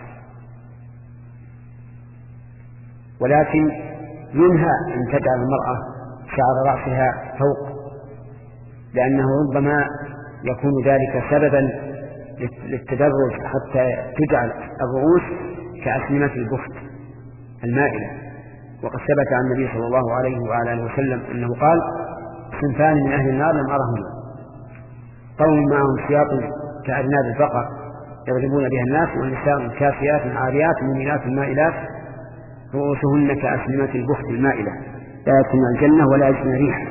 ولكن ينهى أن تجعل المرأة شعر رأسها فوق، لأنه ربما يكون ذلك سببا للتدرج حتى تجعل الرؤوس كأسنمة البخت المائلة. وقد ثبت عن النبي صلى الله عليه وعلى آله وسلم أنه قال: صنفان من أهل النار لم أرهما، قوم معهم سياط كأذناب البقر يضربون بها الناس، ونساء كاسيات عاريات مميلات مائلات رؤوسهن كأسنمة البخت المائلة لا يدخلن الجنة ولا يجدن ريحا.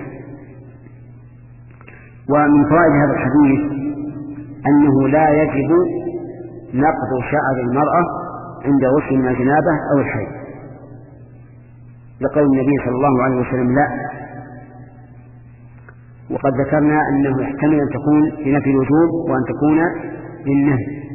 ومن فوائد هذا الحديث أنه لا يجب نقض شعر المرأة عند غسل من الجنابة أو الحيض، لقول النبي صلى الله عليه وسلم: لا. وقد ذكرنا أنه يحتمل أن تكون لنفي الوجوب وأن تكون للنهي.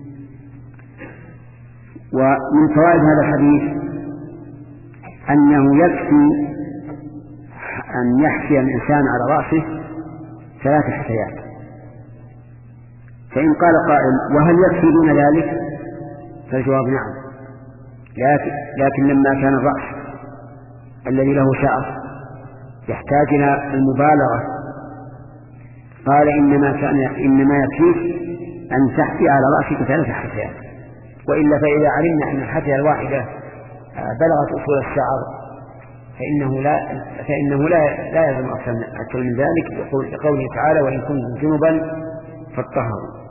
ومن فوائد هذا الحديث أنه يكفي أن يحفي الإنسان على رأسه ثلاث حثيات. فإن قال قائل: وهل يكفي دون ذلك؟ فالجواب نعم، لكن, لكن لما كان الرأس الذي له شعر يحتاج إلى المبالغة قال: إنما, كان إنما يكفيك أن تحفي على رأسك ثلاث حثيات. وإلا فإذا علمنا أن الحثية الواحدة بلغت أصول الشعر فإنه لا فإنه لا لا يلزم أكثر من ذلك، لقوله تعالى: وإن كنتم جنبا فاطهروا.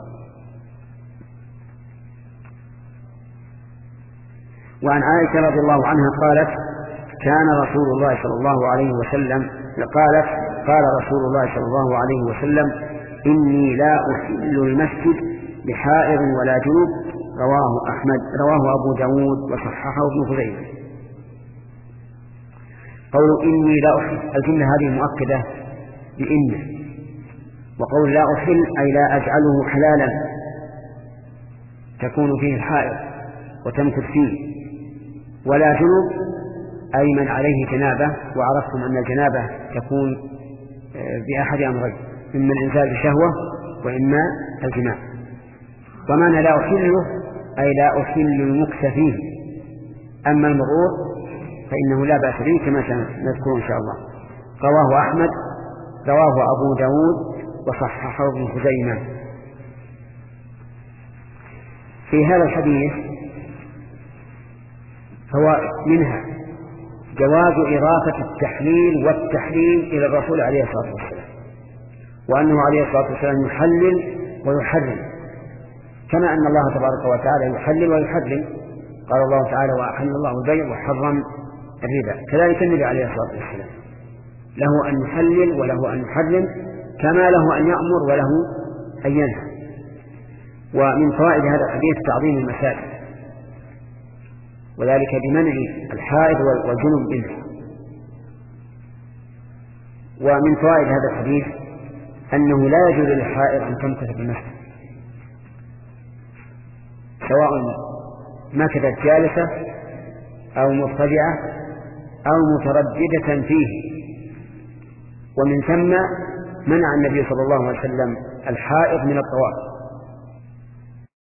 وعن عائشة رضي الله عنها قالت: كان رسول الله صلى الله عليه وسلم قالت قال رسول الله صلى الله عليه وسلم: إني لا أحل المسجد لحائض ولا جنوب رواه أحمد رواه أبو داود وصححه ابن خزيمة. قول إني لا أحل، الجملة هذه مؤكدة بإن، وقول لا أحل أي لا أجعله حلالا تكون فيه الحائض وتمكث فيه، ولا جنوب أي من عليه جنابة، وعرفتم أن الجنابة تكون بأحد أمرين، إما الإنزال بشهوة وإما الجماع. ومعنى لا أحله أي لا أحل المكث فيه، أما المرور فإنه لا بأس به كما سنذكر إن شاء الله. رواه أحمد رواه أبو داود وصححه ابن خزيمة. في هذا الحديث فوائد، منها جواز إضافة التحليل والتحريم إلى الرسول عليه الصلاة والسلام، وأنه عليه الصلاة والسلام يحلل ويحرم، كما أن الله تبارك وتعالى يحلل ويحرم. قال الله تعالى وأحل الله البيع وحرم الربا، كذلك النبي عليه الصلاة والسلام له أن يحلل وله أن يحرم، كما له أن يأمر وله أن ينهى. ومن فوائد هذا الحديث تعظيم المساجد، وذلك بمنع الحائض والجنب منه. ومن فوائد هذا الحديث أنه لا يجوز للحائض أن تمكث في المسجد، سواء مكثت جالسة أو مضطجعة أو مترددة فيه. ومن ثم منع النبي صلى الله عليه وسلم الحائض من الطواف،